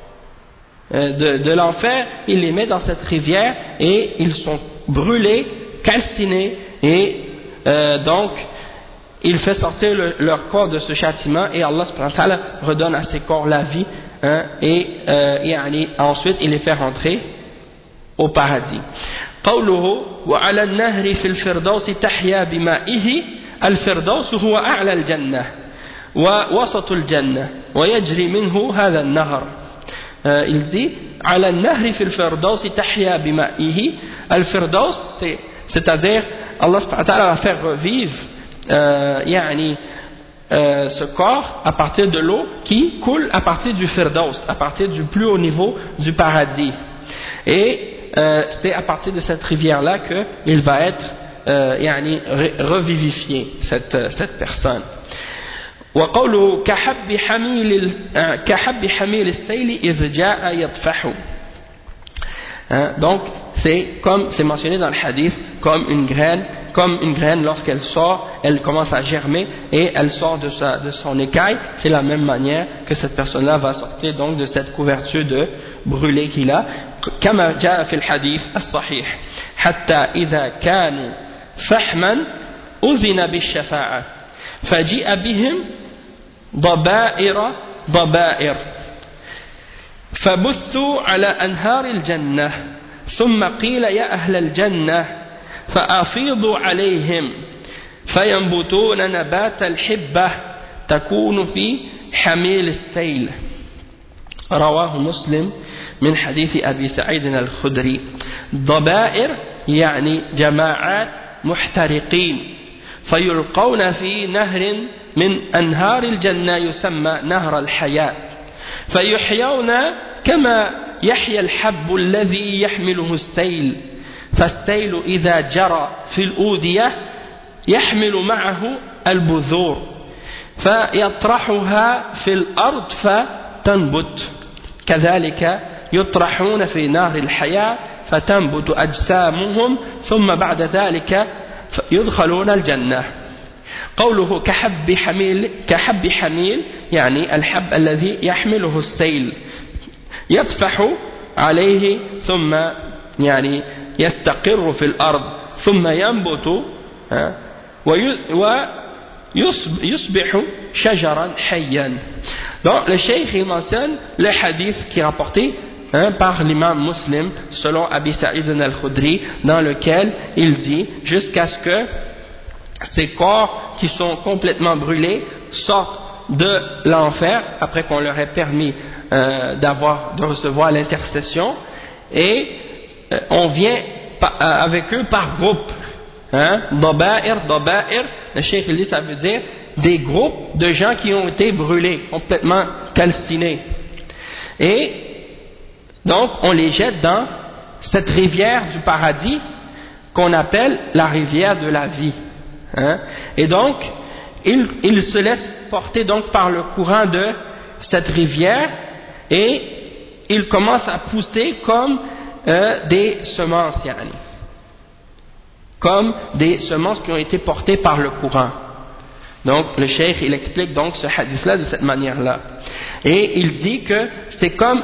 de, de l'enfer, il les met dans cette rivière et ils sont brûlés, calcinés, et euh, donc il fait sortir le, leur corps de ce châtiment, et Allah subhanahu wa ta'ala redonne à ces corps la vie, hein, et, euh, et ensuite il les fait rentrer au paradis. قوله وعلى النهر في الفردوس تحيا بمائه الفردوس هو أعلى الجنة ووسط الجنة ويجري منه هذا النهر. euh, il dit على النهر في الفردوس تحيا بمائه الفردوس, c'est-à-dire Allah subhanahu wa ta'ala va faire revivre euh, يعني, euh, ce corps à partir de l'eau qui coule à partir du firdaus, à partir du plus haut niveau du paradis, et euh, c'est à partir de cette rivière là qu'il va être euh, يعني, revivifié, cette, cette personne. وقوله كحب حميل كحب حميل السيل إذ جاء يطفح. Hein, donc c'est comme c'est mentionné dans le hadith comme une graine, comme une graine lorsqu'elle sort, elle commence à germer et elle sort de, sa, de son écaille. C'est la même manière que cette personne-là va sortir donc de cette couverture de brûlé qu'il a. كما جاء في الحديث الصحيح حتى إذا كانوا فحما أذن بالشفاعة فجيء بهم ضبائر ضبائر فبثوا على أنهار الجنة ثم قيل يا أهل الجنة فأفيضوا عليهم فينبتون نبات الحبة تكون في حميل السيل. رواه مسلم من حديث أبي سعيد الخدري. ضبائر يعني جماعات محترقين فيلقون في نهر من أنهار الجنة يسمى نهر الحياة فيحيون كما يحيى الحب الذي يحمله السيل فالسيل إذا جرى في الأودية يحمل معه البذور فيطرحها في الأرض فتنبت كذلك يطرحون في نهر الحياة فتنبت أجسامهم ثم بعد ذلك يدخلون الجنة. قوله كحب حميل كحب حميل يعني الحب الذي يحمله السيل يطفح عليه ثم يعني يستقر في الأرض ثم ينبت ويصبح شجرا حيا. Donc le cheikh il mentionne le hadith qui est rapporté hein, par l'imam Muslim selon Abi Sa'id al-Khudri dans lequel il dit jusqu'à ce que ces corps qui sont complètement brûlés sortent de l'enfer après qu'on leur ait permis euh, d'avoir, de recevoir l'intercession et euh, on vient pa, euh, avec eux par groupe. Hein? Daba'ir, daba'ir, le cheikh il dit ça veut dire des groupes de gens qui ont été brûlés, complètement calcinés. Et donc on les jette dans cette rivière du paradis qu'on appelle la rivière de la vie. Hein? Et donc ils, ils se laissent porter donc par le courant de cette rivière et ils commencent à pousser comme euh, des semences, yani. Comme des semences qui ont été portées par le courant. Donc le cheikh il explique donc ce hadith là de cette manière là et il dit que c'est comme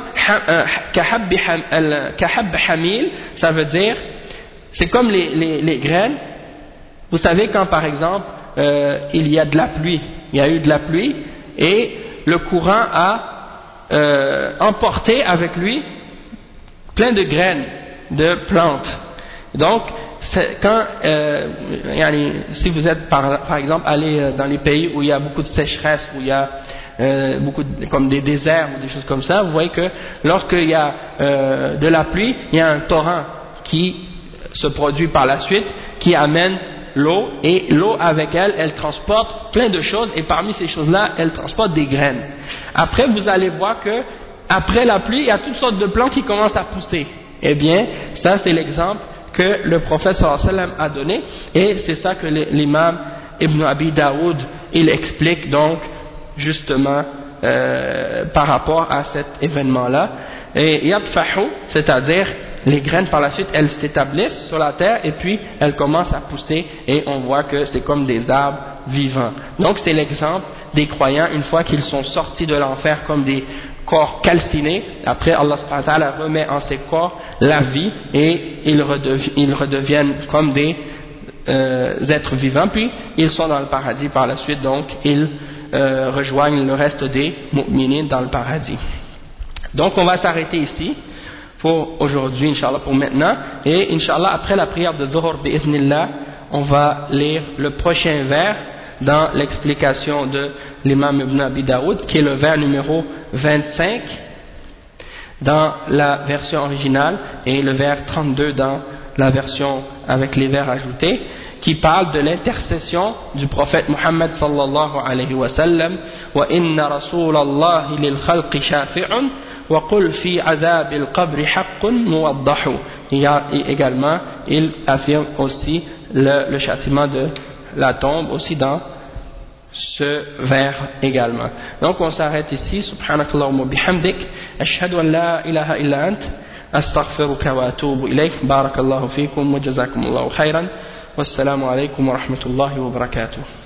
kahab hamil, ça veut dire c'est comme les, les, les graines. Vous savez quand par exemple euh, il y a de la pluie, il y a eu de la pluie et le courant a euh, emporté avec lui plein de graines de plantes. Donc quand, euh, yani, si vous êtes par, par exemple allé dans les pays où il y a beaucoup de sécheresse, où il y a euh, beaucoup de, comme des déserts ou des choses comme ça, vous voyez que lorsqu'il y a euh, de la pluie, il y a un torrent qui se produit par la suite, qui amène l'eau, et l'eau avec elle, elle transporte plein de choses, et parmi ces choses-là, elle transporte des graines. Après, vous allez voir que après la pluie, il y a toutes sortes de plantes qui commencent à pousser. Eh bien, ça c'est l'exemple que le prophète sallallahu alayhi wa sallam a donné et c'est ça que l'imam Ibn Abi Daoud il explique donc justement euh, par rapport à cet événement là et yatfahu, c'est-à-dire les graines par la suite elles s'établissent sur la terre et puis elles commencent à pousser et on voit que c'est comme des arbres vivants. Donc c'est l'exemple des croyants une fois qu'ils sont sortis de l'enfer comme des corps calcinés, après Allah subhanahu wa ta'ala remet en ces corps la vie et ils, redev ils redeviennent comme des euh, êtres vivants, puis ils sont dans le paradis par la suite, donc ils euh, rejoignent le reste des mu'minines dans le paradis. Donc on va s'arrêter ici pour aujourd'hui, Inch'Allah, pour maintenant, et Inch'Allah après la prière de Dhuhr bi'idhnillah, on va lire le prochain vers dans l'explication de l'imam Ibn Abi Daoud, qui est le vers numéro vingt-cinq dans la version originale et le vers trente-deux dans la version avec les vers ajoutés, qui parle de l'intercession du prophète Muhammad sallallahu alayhi wa sallam. Wa inna rasulallahi lil khalqi shafi'un wa qul fi azab al qabri haqqun muwaddahu. Il y a également, il affirme aussi le, le châtiment de la tombe aussi dans ce vers également. Donc on s'arrête ici. Subhanakallahumma bihamdik, ashhadu an la ilaha illa ant, astaghfiruka wa atubu ilayk. Barakallahu fikum wa jazakumullahu khairan. Wassalamu alaykum wa rahmatullahi wa barakatuh.